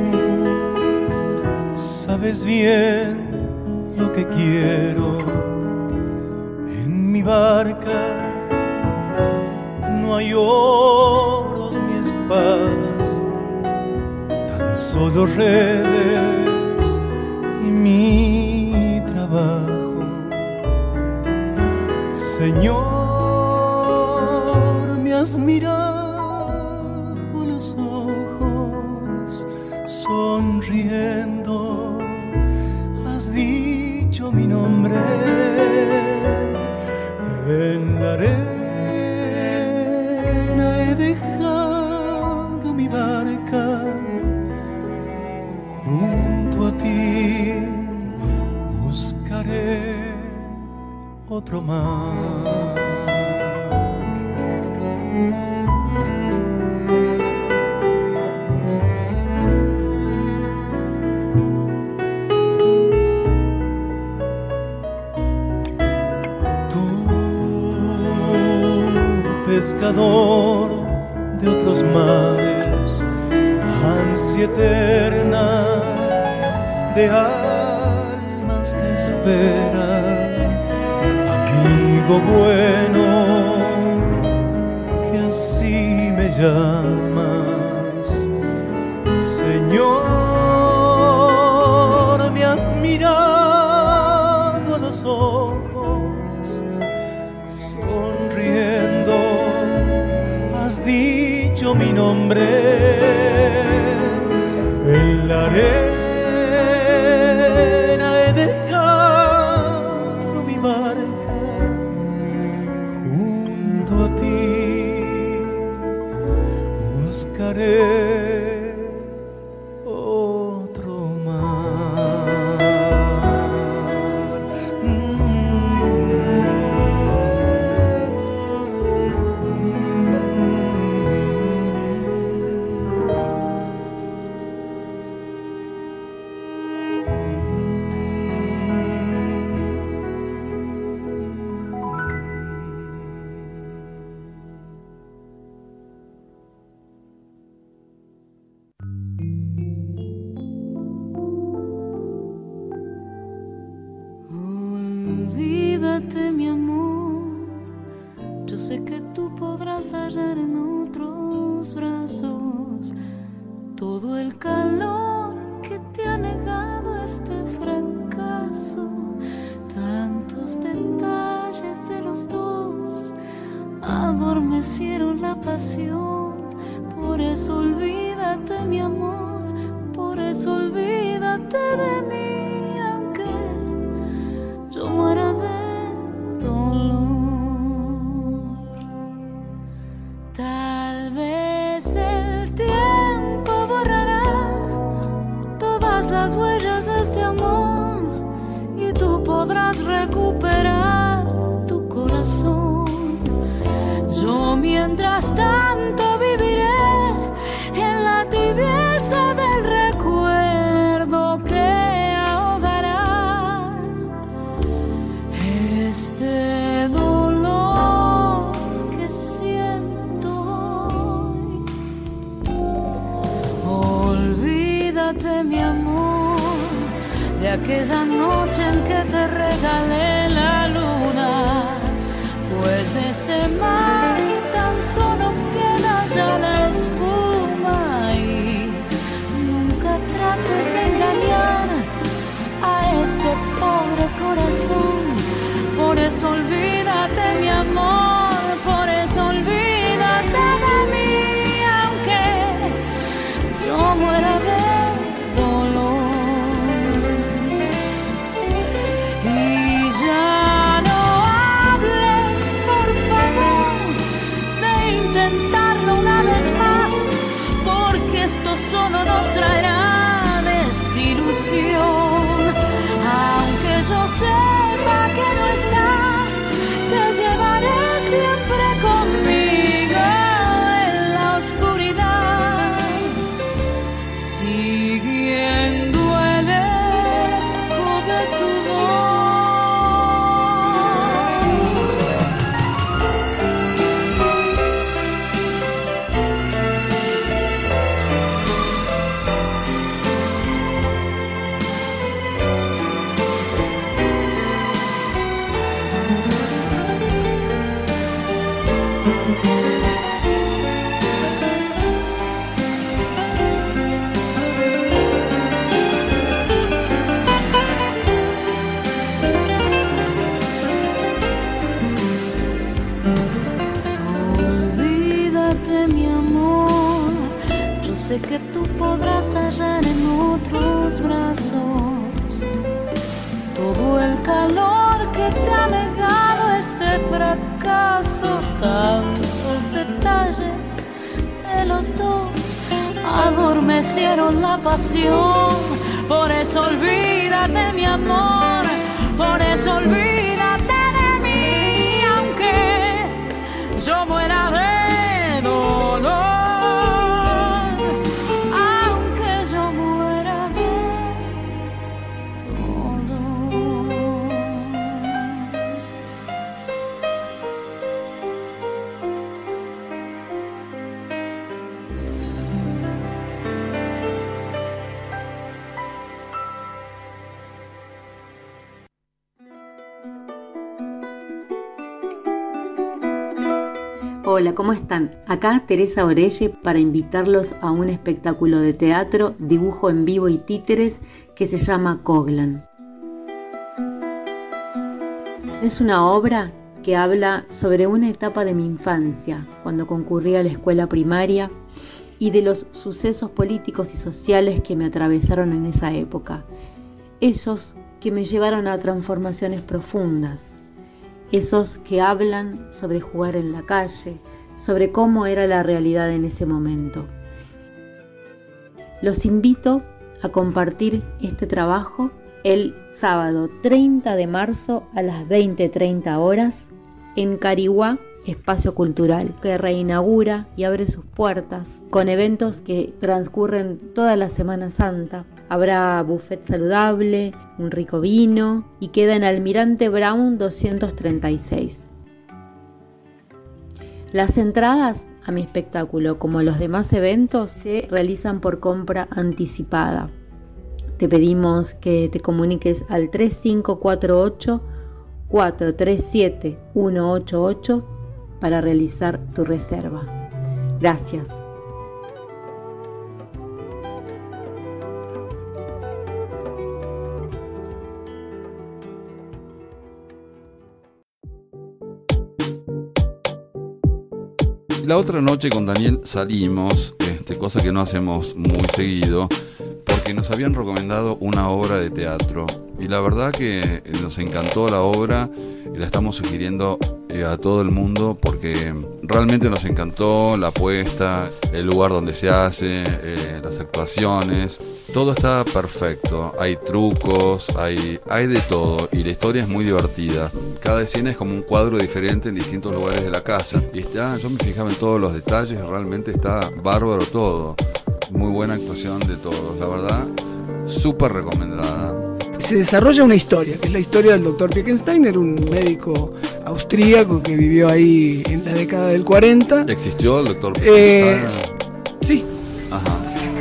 sabes bien lo que quiero. En mi barca no hay oros ni espadas, tan solo redes y mi trabajo. Señor, me has mirado a los ojos, sonriendo, has dicho mi nombre en la arena. He dejado mi barca junto a ti. otro mar. Pescador de otros mares, ansia eterna de almas que esperan, amigo bueno, que así me llamas, Señor, me has mirado a los ojos, sonriendo has dicho mi nombre, en la arena he dejado mi barca, junto a ti buscaré otro mar. Olvídate, mi amor, yo sé que tú podrás hallar en otros brazos todo el calor que te ha negado este fracaso. Tantos detalles de los dos adormecieron la pasión. Por eso olvídate, mi amor, por eso olvídate de mí, aunque yo muera de dolor. Tal vez el tiempo borrará todas las huellas de este amor y tú podrás recuperar tu corazón. Yo mientras tanto viviré en la tibieza del recuerdo que ahogará este dolor que siento hoy. Olvídate, mi amor, de aquella noche en que te regalé la luna, pues de este mar tan solo queda ya la espuma y nunca trates de engañar a este pobre corazón. Por eso olvídate, mi amor, por eso olvídate de mí, aunque yo muera de dolor. Y ya no hables, por favor, de intentarlo una vez más, porque esto solo nos traerá desilusión. Aunque yo sepa que no estás, te llevaré siempre conmigo en la oscuridad, siguiendo el eco de tu voz. Olvídate, mi amor, yo sé que tú podrás hallar en otros brazos todo el calor que te ha negado este fracaso. Tantos detalles de los dos adormecieron la pasión. Por eso olvídate, mi amor, por eso olvídate de mí, Hola, ¿cómo están? Acá Teresa Orelle para invitarlos a un espectáculo de teatro, dibujo en vivo y títeres que se llama Coglan. Es una obra que habla sobre una etapa de mi infancia, cuando concurría a la escuela primaria, y de los sucesos políticos y sociales que me atravesaron en esa época. Esos que me llevaron a transformaciones profundas. Esos que hablan sobre jugar en la calle, sobre cómo era la realidad en ese momento. Los invito a compartir este trabajo el sábado treinta de marzo a las veinte treinta horas en Carihuá, Espacio Cultural, que reinaugura y abre sus puertas con eventos que transcurren toda la Semana Santa. Habrá buffet saludable, un rico vino y queda en Almirante Brown doscientos treinta y seis. Las entradas a mi espectáculo, como los demás eventos, se realizan por compra anticipada. Te pedimos que te comuniques al tres cinco cuatro ocho, cuatro tres siete, uno ocho ocho para realizar tu reserva. Gracias. La otra noche con Daniel salimos, este, cosa que no hacemos muy seguido, porque nos habían recomendado una obra de teatro. Y la verdad que nos encantó la obra y la estamos sugiriendo eh, a todo el mundo porque realmente nos encantó la apuesta, el lugar donde se hace, eh, las actuaciones. Todo está perfecto, hay trucos, hay, hay de todo y la historia es muy divertida. Cada escena es como un cuadro diferente en distintos lugares de la casa. Y está, yo me fijaba en todos los detalles, realmente está bárbaro todo. Muy buena actuación de todos, la verdad, súper recomendada. Se desarrolla una historia, que es la historia del doctor Pickensteiner, un médico austríaco que vivió ahí en la década del cuarenta. ¿Existió el doctor Pickensteiner? Eh, sí. Ajá.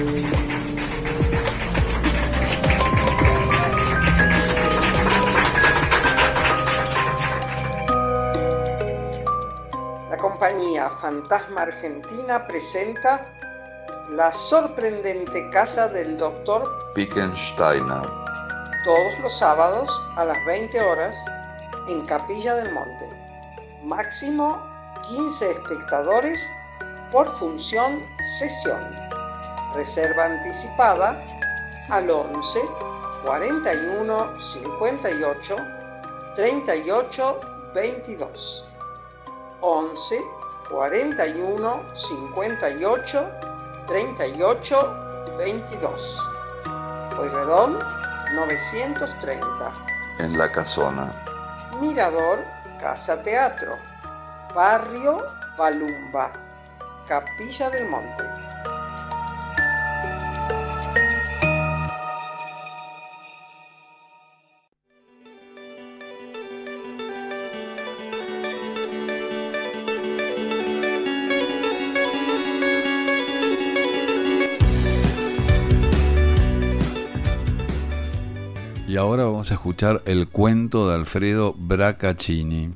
La compañía Fantasma Argentina presenta La sorprendente casa del doctor Pickensteiner. Todos los sábados a las veinte horas en Capilla del Monte. Máximo quince espectadores por función sesión. Reserva anticipada al once, cuarenta y uno, cincuenta y ocho, treinta y ocho, veintidós. once, cuarenta y uno, cincuenta y ocho, treinta y ocho, veintidós. Pueyrredón novecientos treinta. En La Casona. Mirador Casa Teatro. Barrio Balumba. Capilla del Monte. Y ahora vamos a escuchar el cuento de Alfredo Bracaccini.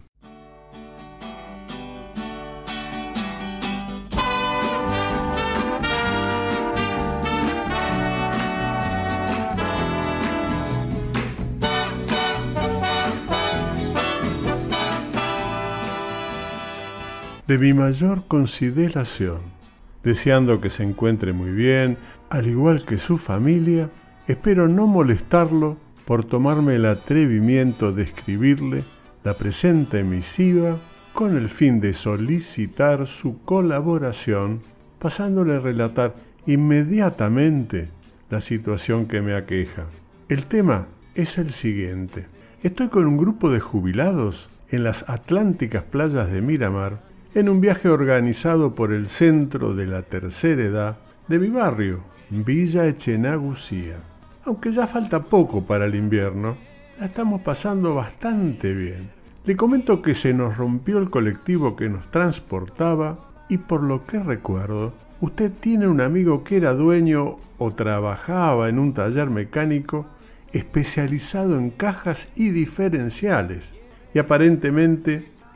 De mi mayor consideración, deseando que se encuentre muy bien, al igual que su familia, espero no molestarlo por tomarme el atrevimiento de escribirle la presente misiva con el fin de solicitar su colaboración, pasándole a relatar inmediatamente la situación que me aqueja. El tema es el siguiente. Estoy con un grupo de jubilados en las atlánticas playas de Miramar en un viaje organizado por el Centro de la Tercera Edad de mi barrio, Villa Echenagusía. Aunque ya falta poco para el invierno, la estamos pasando bastante bien. Le comento que se nos rompió el colectivo que nos transportaba y por lo que recuerdo, usted tiene un amigo que era dueño o trabajaba en un taller mecánico especializado en cajas y diferenciales y aparentemente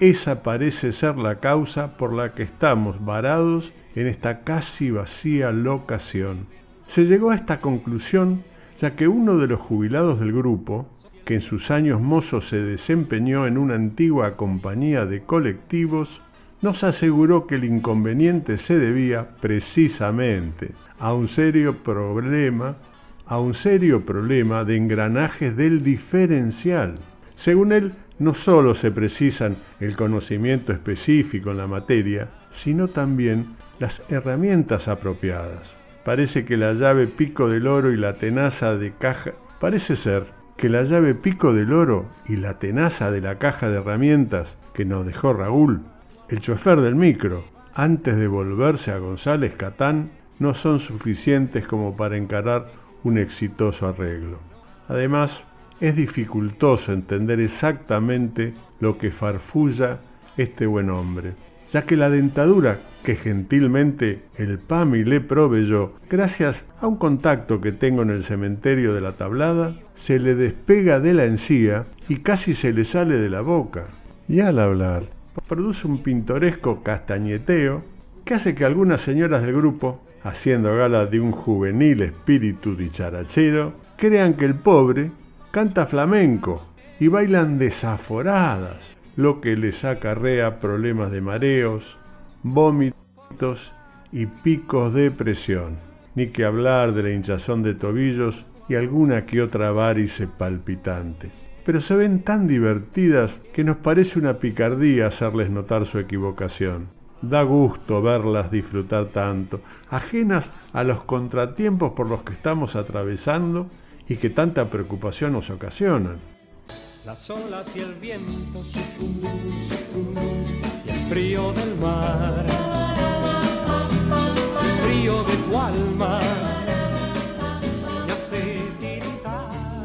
esa parece ser la causa por la que estamos varados en esta casi vacía locación. Se llegó a esta conclusión ya que uno de los jubilados del grupo, que en sus años mozos se desempeñó en una antigua compañía de colectivos, nos aseguró que el inconveniente se debía precisamente a un serio problema, a un serio problema de engranajes del diferencial. Según él, no solo se precisan el conocimiento específico en la materia, sino también las herramientas apropiadas. Parece que la llave pico del oro y la tenaza de caja... Parece ser que la llave pico del oro y la tenaza de la caja de herramientas que nos dejó Raúl, el chofer del micro, antes de volverse a González Catán, no son suficientes como para encarar un exitoso arreglo. Además, es dificultoso entender exactamente lo que farfulla este buen hombre, ya que la dentadura que gentilmente el P A M I le proveyó, gracias a un contacto que tengo en el cementerio de la Tablada, se le despega de la encía y casi se le sale de la boca. Y al hablar, produce un pintoresco castañeteo que hace que algunas señoras del grupo, haciendo gala de un juvenil espíritu dicharachero, crean que el pobre canta flamenco y bailan desaforadas, lo que les acarrea problemas de mareos, vómitos y picos de presión. Ni que hablar de la hinchazón de tobillos y alguna que otra varice palpitante. Pero se ven tan divertidas que nos parece una picardía hacerles notar su equivocación. Da gusto verlas disfrutar tanto, ajenas a los contratiempos por los que estamos atravesando y que tanta preocupación nos ocasionan. Las olas y el viento, sucum, sucum, y el frío del mar, el frío de tu alma me hace tiritar.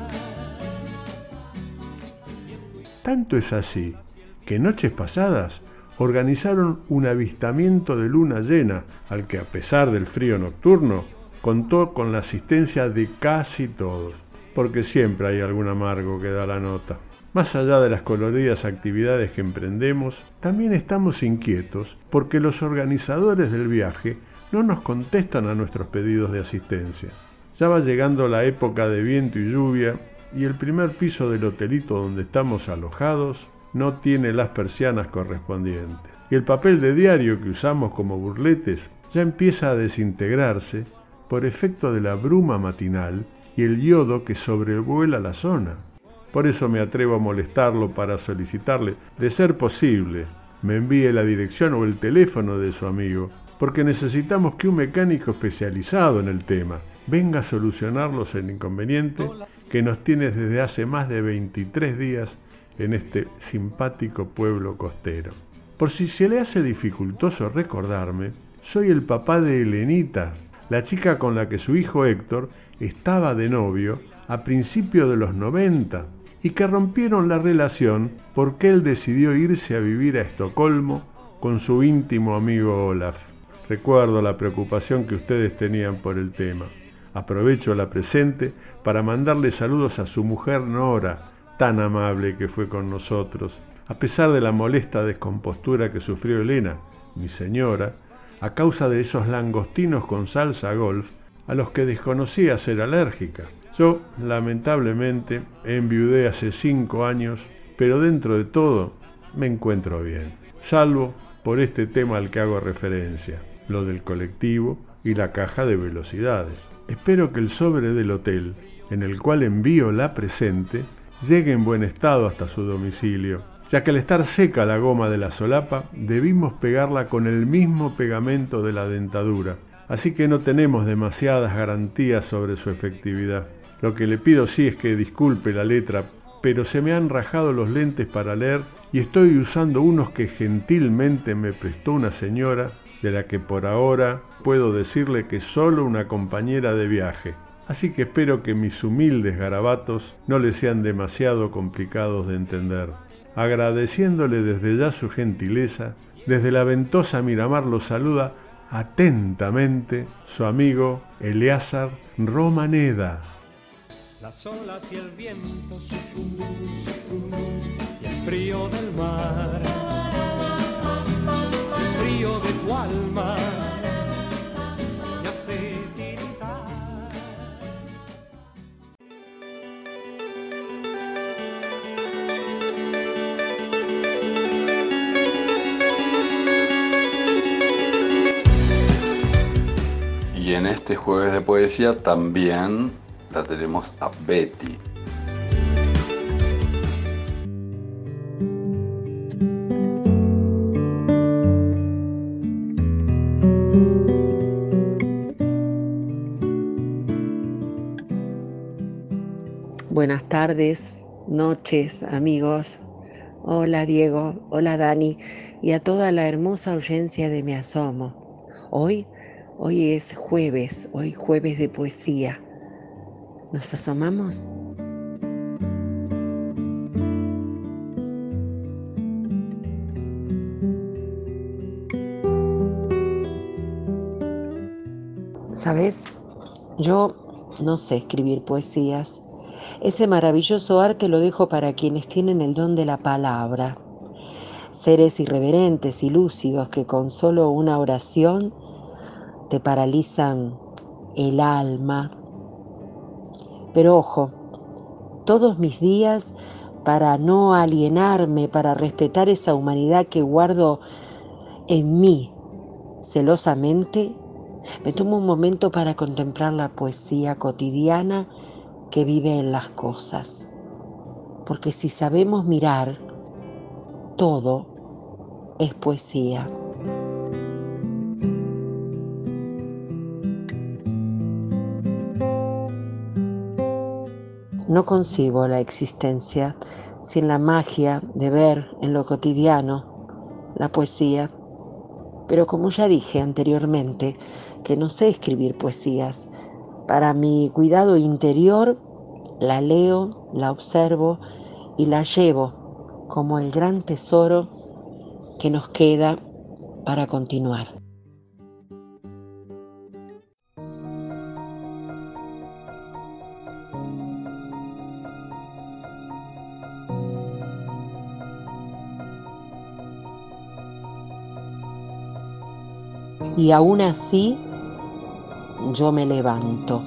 Tanto es así que noches pasadas organizaron un avistamiento de luna llena, al que a pesar del frío nocturno, contó con la asistencia de casi todos, porque siempre hay algún amargo que da la nota. Más allá de las coloridas actividades que emprendemos, también estamos inquietos porque los organizadores del viaje no nos contestan a nuestros pedidos de asistencia. Ya va llegando la época de viento y lluvia y el primer piso del hotelito donde estamos alojados no tiene las persianas correspondientes. Y el papel de diario que usamos como burletes ya empieza a desintegrarse por efecto de la bruma matinal y el yodo que sobrevuela la zona. Por eso me atrevo a molestarlo para solicitarle, de ser posible, me envíe la dirección o el teléfono de su amigo, porque necesitamos que un mecánico especializado en el tema venga a solucionarlos el inconveniente que nos tiene desde hace más de veintitrés días en este simpático pueblo costero. Por si se le hace dificultoso recordarme, soy el papá de Elenita, la chica con la que su hijo Héctor estaba de novio a principios de los noventa y que rompieron la relación porque él decidió irse a vivir a Estocolmo con su íntimo amigo Olaf. Recuerdo la preocupación que ustedes tenían por el tema. Aprovecho la presente para mandarle saludos a su mujer Nora, tan amable que fue con nosotros, a pesar de la molesta descompostura que sufrió Elena, mi señora, a causa de esos langostinos con salsa golf a los que desconocía ser alérgica. Yo, lamentablemente, enviudé hace cinco años, pero dentro de todo me encuentro bien, salvo por este tema al que hago referencia, lo del colectivo y la caja de velocidades. Espero que el sobre del hotel, en el cual envío la presente, llegue en buen estado hasta su domicilio, ya que al estar seca la goma de la solapa, debimos pegarla con el mismo pegamento de la dentadura, así que no tenemos demasiadas garantías sobre su efectividad. Lo que le pido sí es que disculpe la letra, pero se me han rajado los lentes para leer y estoy usando unos que gentilmente me prestó una señora, de la que por ahora puedo decirle que es solo una compañera de viaje. Así que espero que mis humildes garabatos no le sean demasiado complicados de entender. Agradeciéndole desde ya su gentileza, desde la ventosa Miramar lo saluda atentamente su amigo Eleazar Romaneda. Las olas y el viento, sucum, sucum, y el frío del mar en este jueves de poesía también la tenemos a Betty. Buenas tardes, noches, amigos. Hola Diego, hola Dani y a toda la hermosa audiencia de Me Asomo. Hoy, hoy es jueves, hoy jueves de poesía. ¿Nos asomamos? ¿Sabes? Yo no sé escribir poesías. Ese maravilloso arte lo dejo para quienes tienen el don de la palabra. Seres irreverentes y lúcidos que con solo una oración te paralizan el alma. Pero ojo, todos mis días, para no alienarme, para respetar esa humanidad que guardo en mí celosamente, me tomo un momento para contemplar la poesía cotidiana que vive en las cosas. Porque si sabemos mirar, todo es poesía. No concibo la existencia sin la magia de ver en lo cotidiano la poesía. Pero como ya dije anteriormente, que no sé escribir poesías, para mi cuidado interior la leo, la observo y la llevo como el gran tesoro que nos queda para continuar. Y aún así, yo me levanto.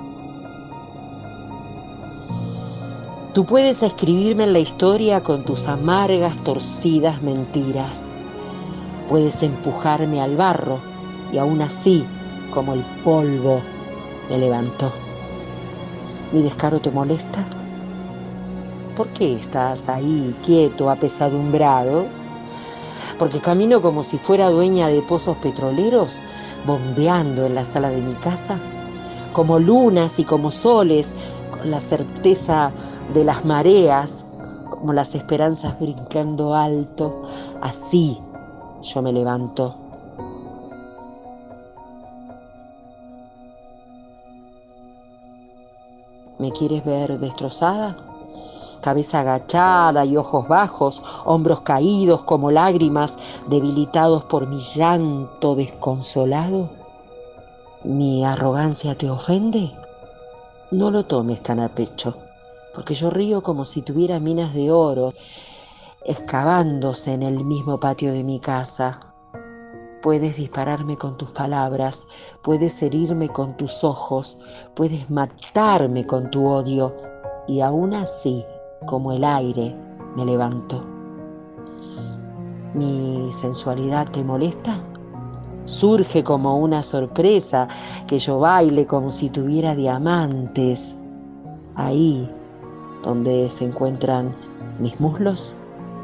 Tú puedes escribirme en la historia con tus amargas, torcidas mentiras. Puedes empujarme al barro y aún así, como el polvo, me levanto. ¿Mi descaro te molesta? ¿Por qué estás ahí, quieto, apesadumbrado? Porque camino como si fuera dueña de pozos petroleros, bombeando en la sala de mi casa, como lunas y como soles, con la certeza de las mareas, como las esperanzas brincando alto. Así yo me levanto. ¿Me quieres ver destrozada? Cabeza agachada y ojos bajos, hombros caídos como lágrimas, debilitados por mi llanto desconsolado. ¿Mi arrogancia te ofende? No lo tomes tan a pecho, porque yo río como si tuviera minas de oro excavándose en el mismo patio de mi casa. Puedes dispararme con tus palabras, puedes herirme con tus ojos, puedes matarme con tu odio, y aún así, como el aire, me levanto. ¿Mi sensualidad te molesta? Surge como una sorpresa que yo baile como si tuviera diamantes ahí donde se encuentran mis muslos.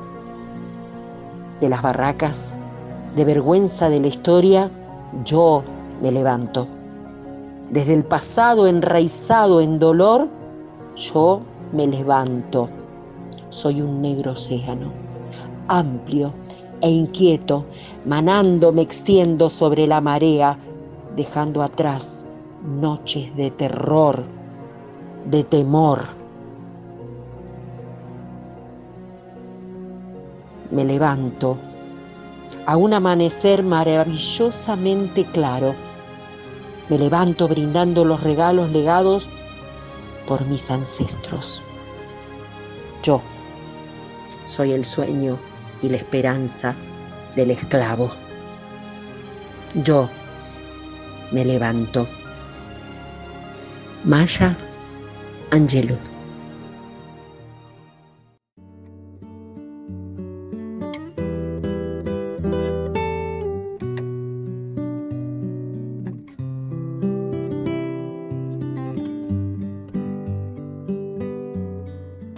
De las barracas, de vergüenza de la historia, yo me levanto. Desde el pasado enraizado en dolor, yo me levanto. Soy un negro océano, amplio e inquieto, manando me extiendo sobre la marea, dejando atrás noches de terror, de temor. Me levanto a un amanecer maravillosamente claro. Me levanto brindando los regalos legados por mis ancestros. Yo soy el sueño y la esperanza del esclavo. Yo me levanto. Maya Angelou.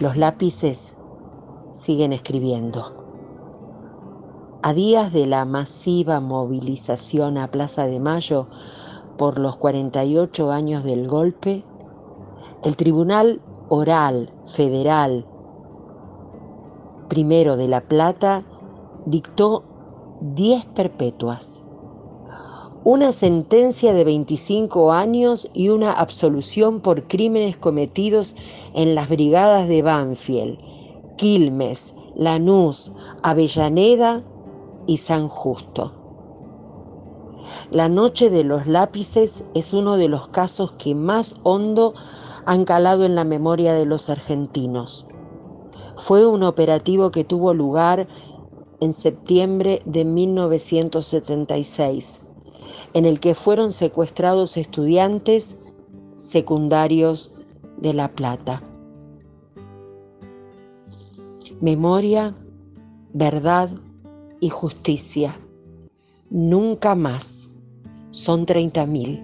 Los lápices siguen escribiendo. A días de la masiva movilización a Plaza de Mayo por los cuarenta y ocho años del golpe, el Tribunal Oral Federal Primero de La Plata dictó diez perpetuas, una sentencia de veinticinco años y una absolución por crímenes cometidos en las brigadas de Banfield, Quilmes, Lanús, Avellaneda y San Justo. La noche de los lápices es uno de los casos que más hondo han calado en la memoria de los argentinos. Fue un operativo que tuvo lugar en septiembre de mil novecientos setenta y seis, en el que fueron secuestrados estudiantes secundarios de La Plata. Memoria, verdad y justicia. Nunca más. Son treinta mil.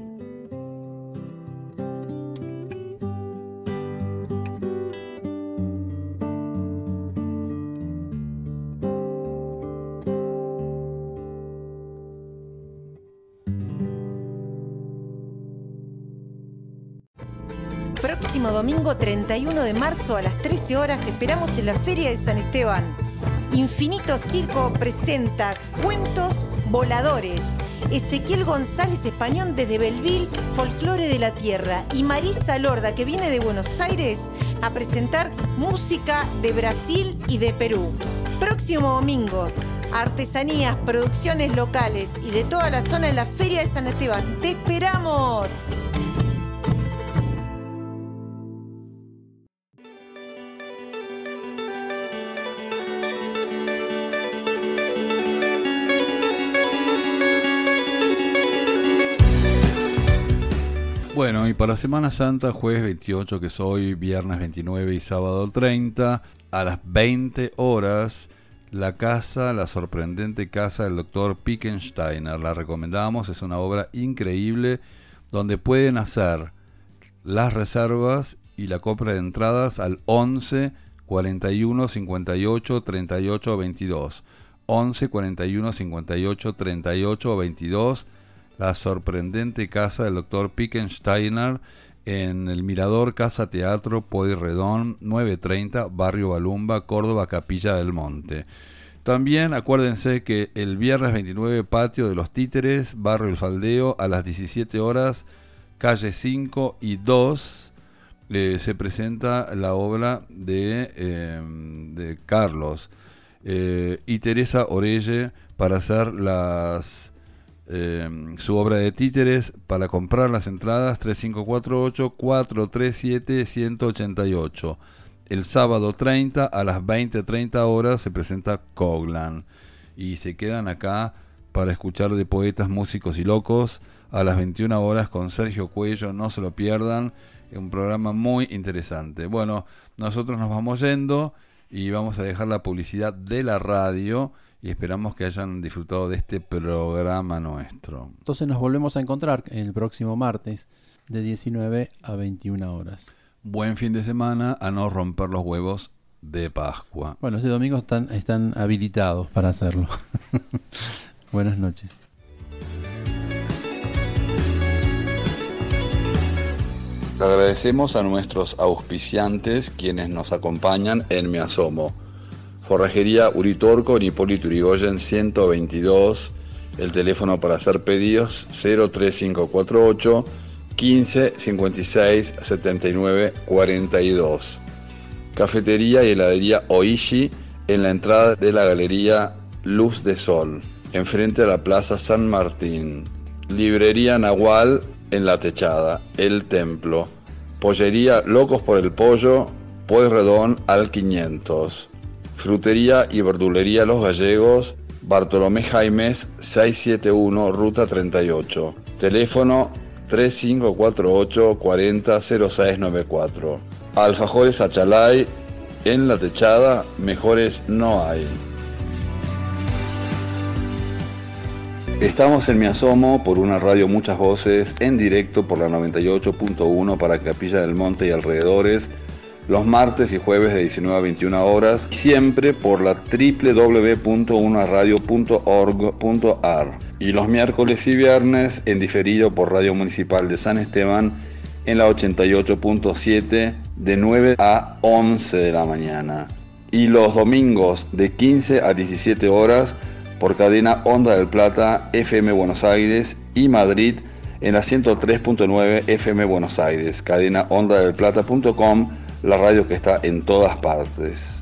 Próximo domingo treinta y uno de marzo a las trece horas te esperamos en la Feria de San Esteban. Infinito Circo presenta Cuentos Voladores. Ezequiel González Español desde Belleville, Folclore de la Tierra, y Marisa Lorda, que viene de Buenos Aires a presentar música de Brasil y de Perú. Próximo domingo, artesanías, producciones locales y de toda la zona en la Feria de San Esteban. ¡Te esperamos! Bueno, y para Semana Santa, jueves veintiocho, que es hoy, viernes veintinueve y sábado treinta, a las veinte horas, la casa, la sorprendente casa del doctor Pickensteiner. La recomendamos, es una obra increíble donde pueden hacer las reservas y la compra de entradas al once cuarenta y uno cincuenta y ocho treinta y ocho veintidós. once cuarenta y uno cincuenta y ocho treinta y ocho veintidós. La sorprendente casa del doctor Pickensteiner en el Mirador Casa Teatro Pueyrredón nueve treinta, Barrio Balumba, Córdoba, Capilla del Monte. También acuérdense que el viernes veintinueve, Patio de los Títeres, Barrio El Faldeo, a las diecisiete horas, calle cinco y dos, eh, se presenta la obra de, eh, de Carlos eh, y Teresa Orelle para hacer las... Eh, su obra de títeres. Para comprar las entradas, tres cinco cuatro ocho cuatro tres siete uno ocho ocho. El sábado treinta a las veinte treinta horas se presenta Coglan y se quedan acá para escuchar de Poetas, Músicos y Locos a las veintiuna horas con Sergio Cuello. No se lo pierdan, es un programa muy interesante. Bueno, nosotros nos vamos yendo y vamos a dejar la publicidad de la radio y esperamos que hayan disfrutado de este programa nuestro. Entonces nos volvemos a encontrar el próximo martes de diecinueve a veintiuna horas. Buen fin de semana, a no romper los huevos de Pascua. Bueno, este domingo están, están habilitados para hacerlo. Buenas noches. Le agradecemos a nuestros auspiciantes quienes nos acompañan en Me Asomo. Forrajería Uritorco en Hipólito Yrigoyen ciento veintidós, el teléfono para hacer pedidos cero tres cinco cuatro ocho quince cincuenta y seis setenta y nueve cuarenta y dos. Cafetería y heladería Oishi en la entrada de la galería Luz de Sol, enfrente a la Plaza San Martín. Librería Nahual en la techada, El Templo. Pollería Locos por el Pollo, Pueyrredón al quinientos. Frutería y verdulería Los Gallegos, Bartolomé Jaimes seiscientos setenta y uno, Ruta treinta y ocho. Teléfono tres cinco cuatro ocho cuarenta cero seis noventa y cuatro. Alfajores Achalay, en la techada, mejores no hay. Estamos en Me Asomo por una radio Muchas Voces, en directo por la noventa y ocho punto uno para Capilla del Monte y alrededores, los martes y jueves de diecinueve a veintiuna horas, siempre por la doble u doble u doble u punto una radio punto org punto a r, y los miércoles y viernes en diferido por Radio Municipal de San Esteban en la ochenta y ocho punto siete de nueve a once de la mañana, y los domingos de quince a diecisiete horas por cadena Onda del Plata, F M Buenos Aires y Madrid en la ciento tres punto nueve F M Buenos Aires, cadena onda del plata punto com, la radio que está en todas partes.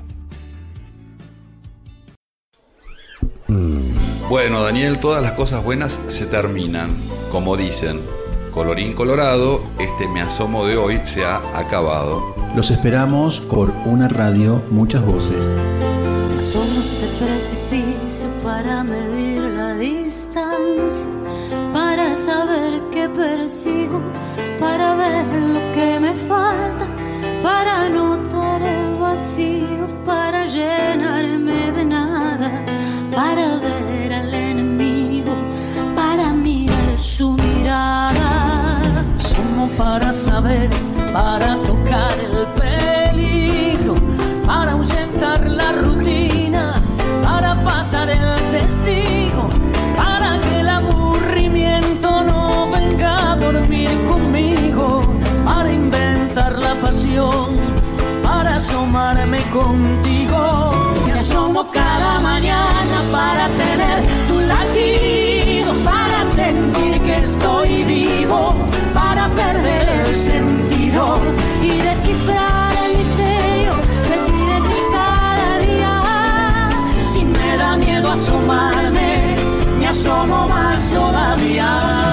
Bueno, Daniel, todas las cosas buenas se terminan, como dicen. Colorín colorado, este Me Asomo de hoy se ha acabado. Los esperamos por una radio, muchas voces. Somos de precipicio para medir la distancia, para saber qué persigo, para ver lo que me falta, para notar el vacío, para llenarme de nada, para ver al enemigo, para mirar su mirada. Somos para saber, para tocar el peligro, para ahuyentar la rutina, para pasar el testigo, para que el aburrimiento no venga a dormir conmigo, para inventar la pasión, para asomarme contigo. Me asomo cada mañana para tener tu latido, para sentir que estoy vivo, para perder el sentido y descifrar el misterio de ti, de ti cada día. Si me da miedo asomarme, me asomo más todavía.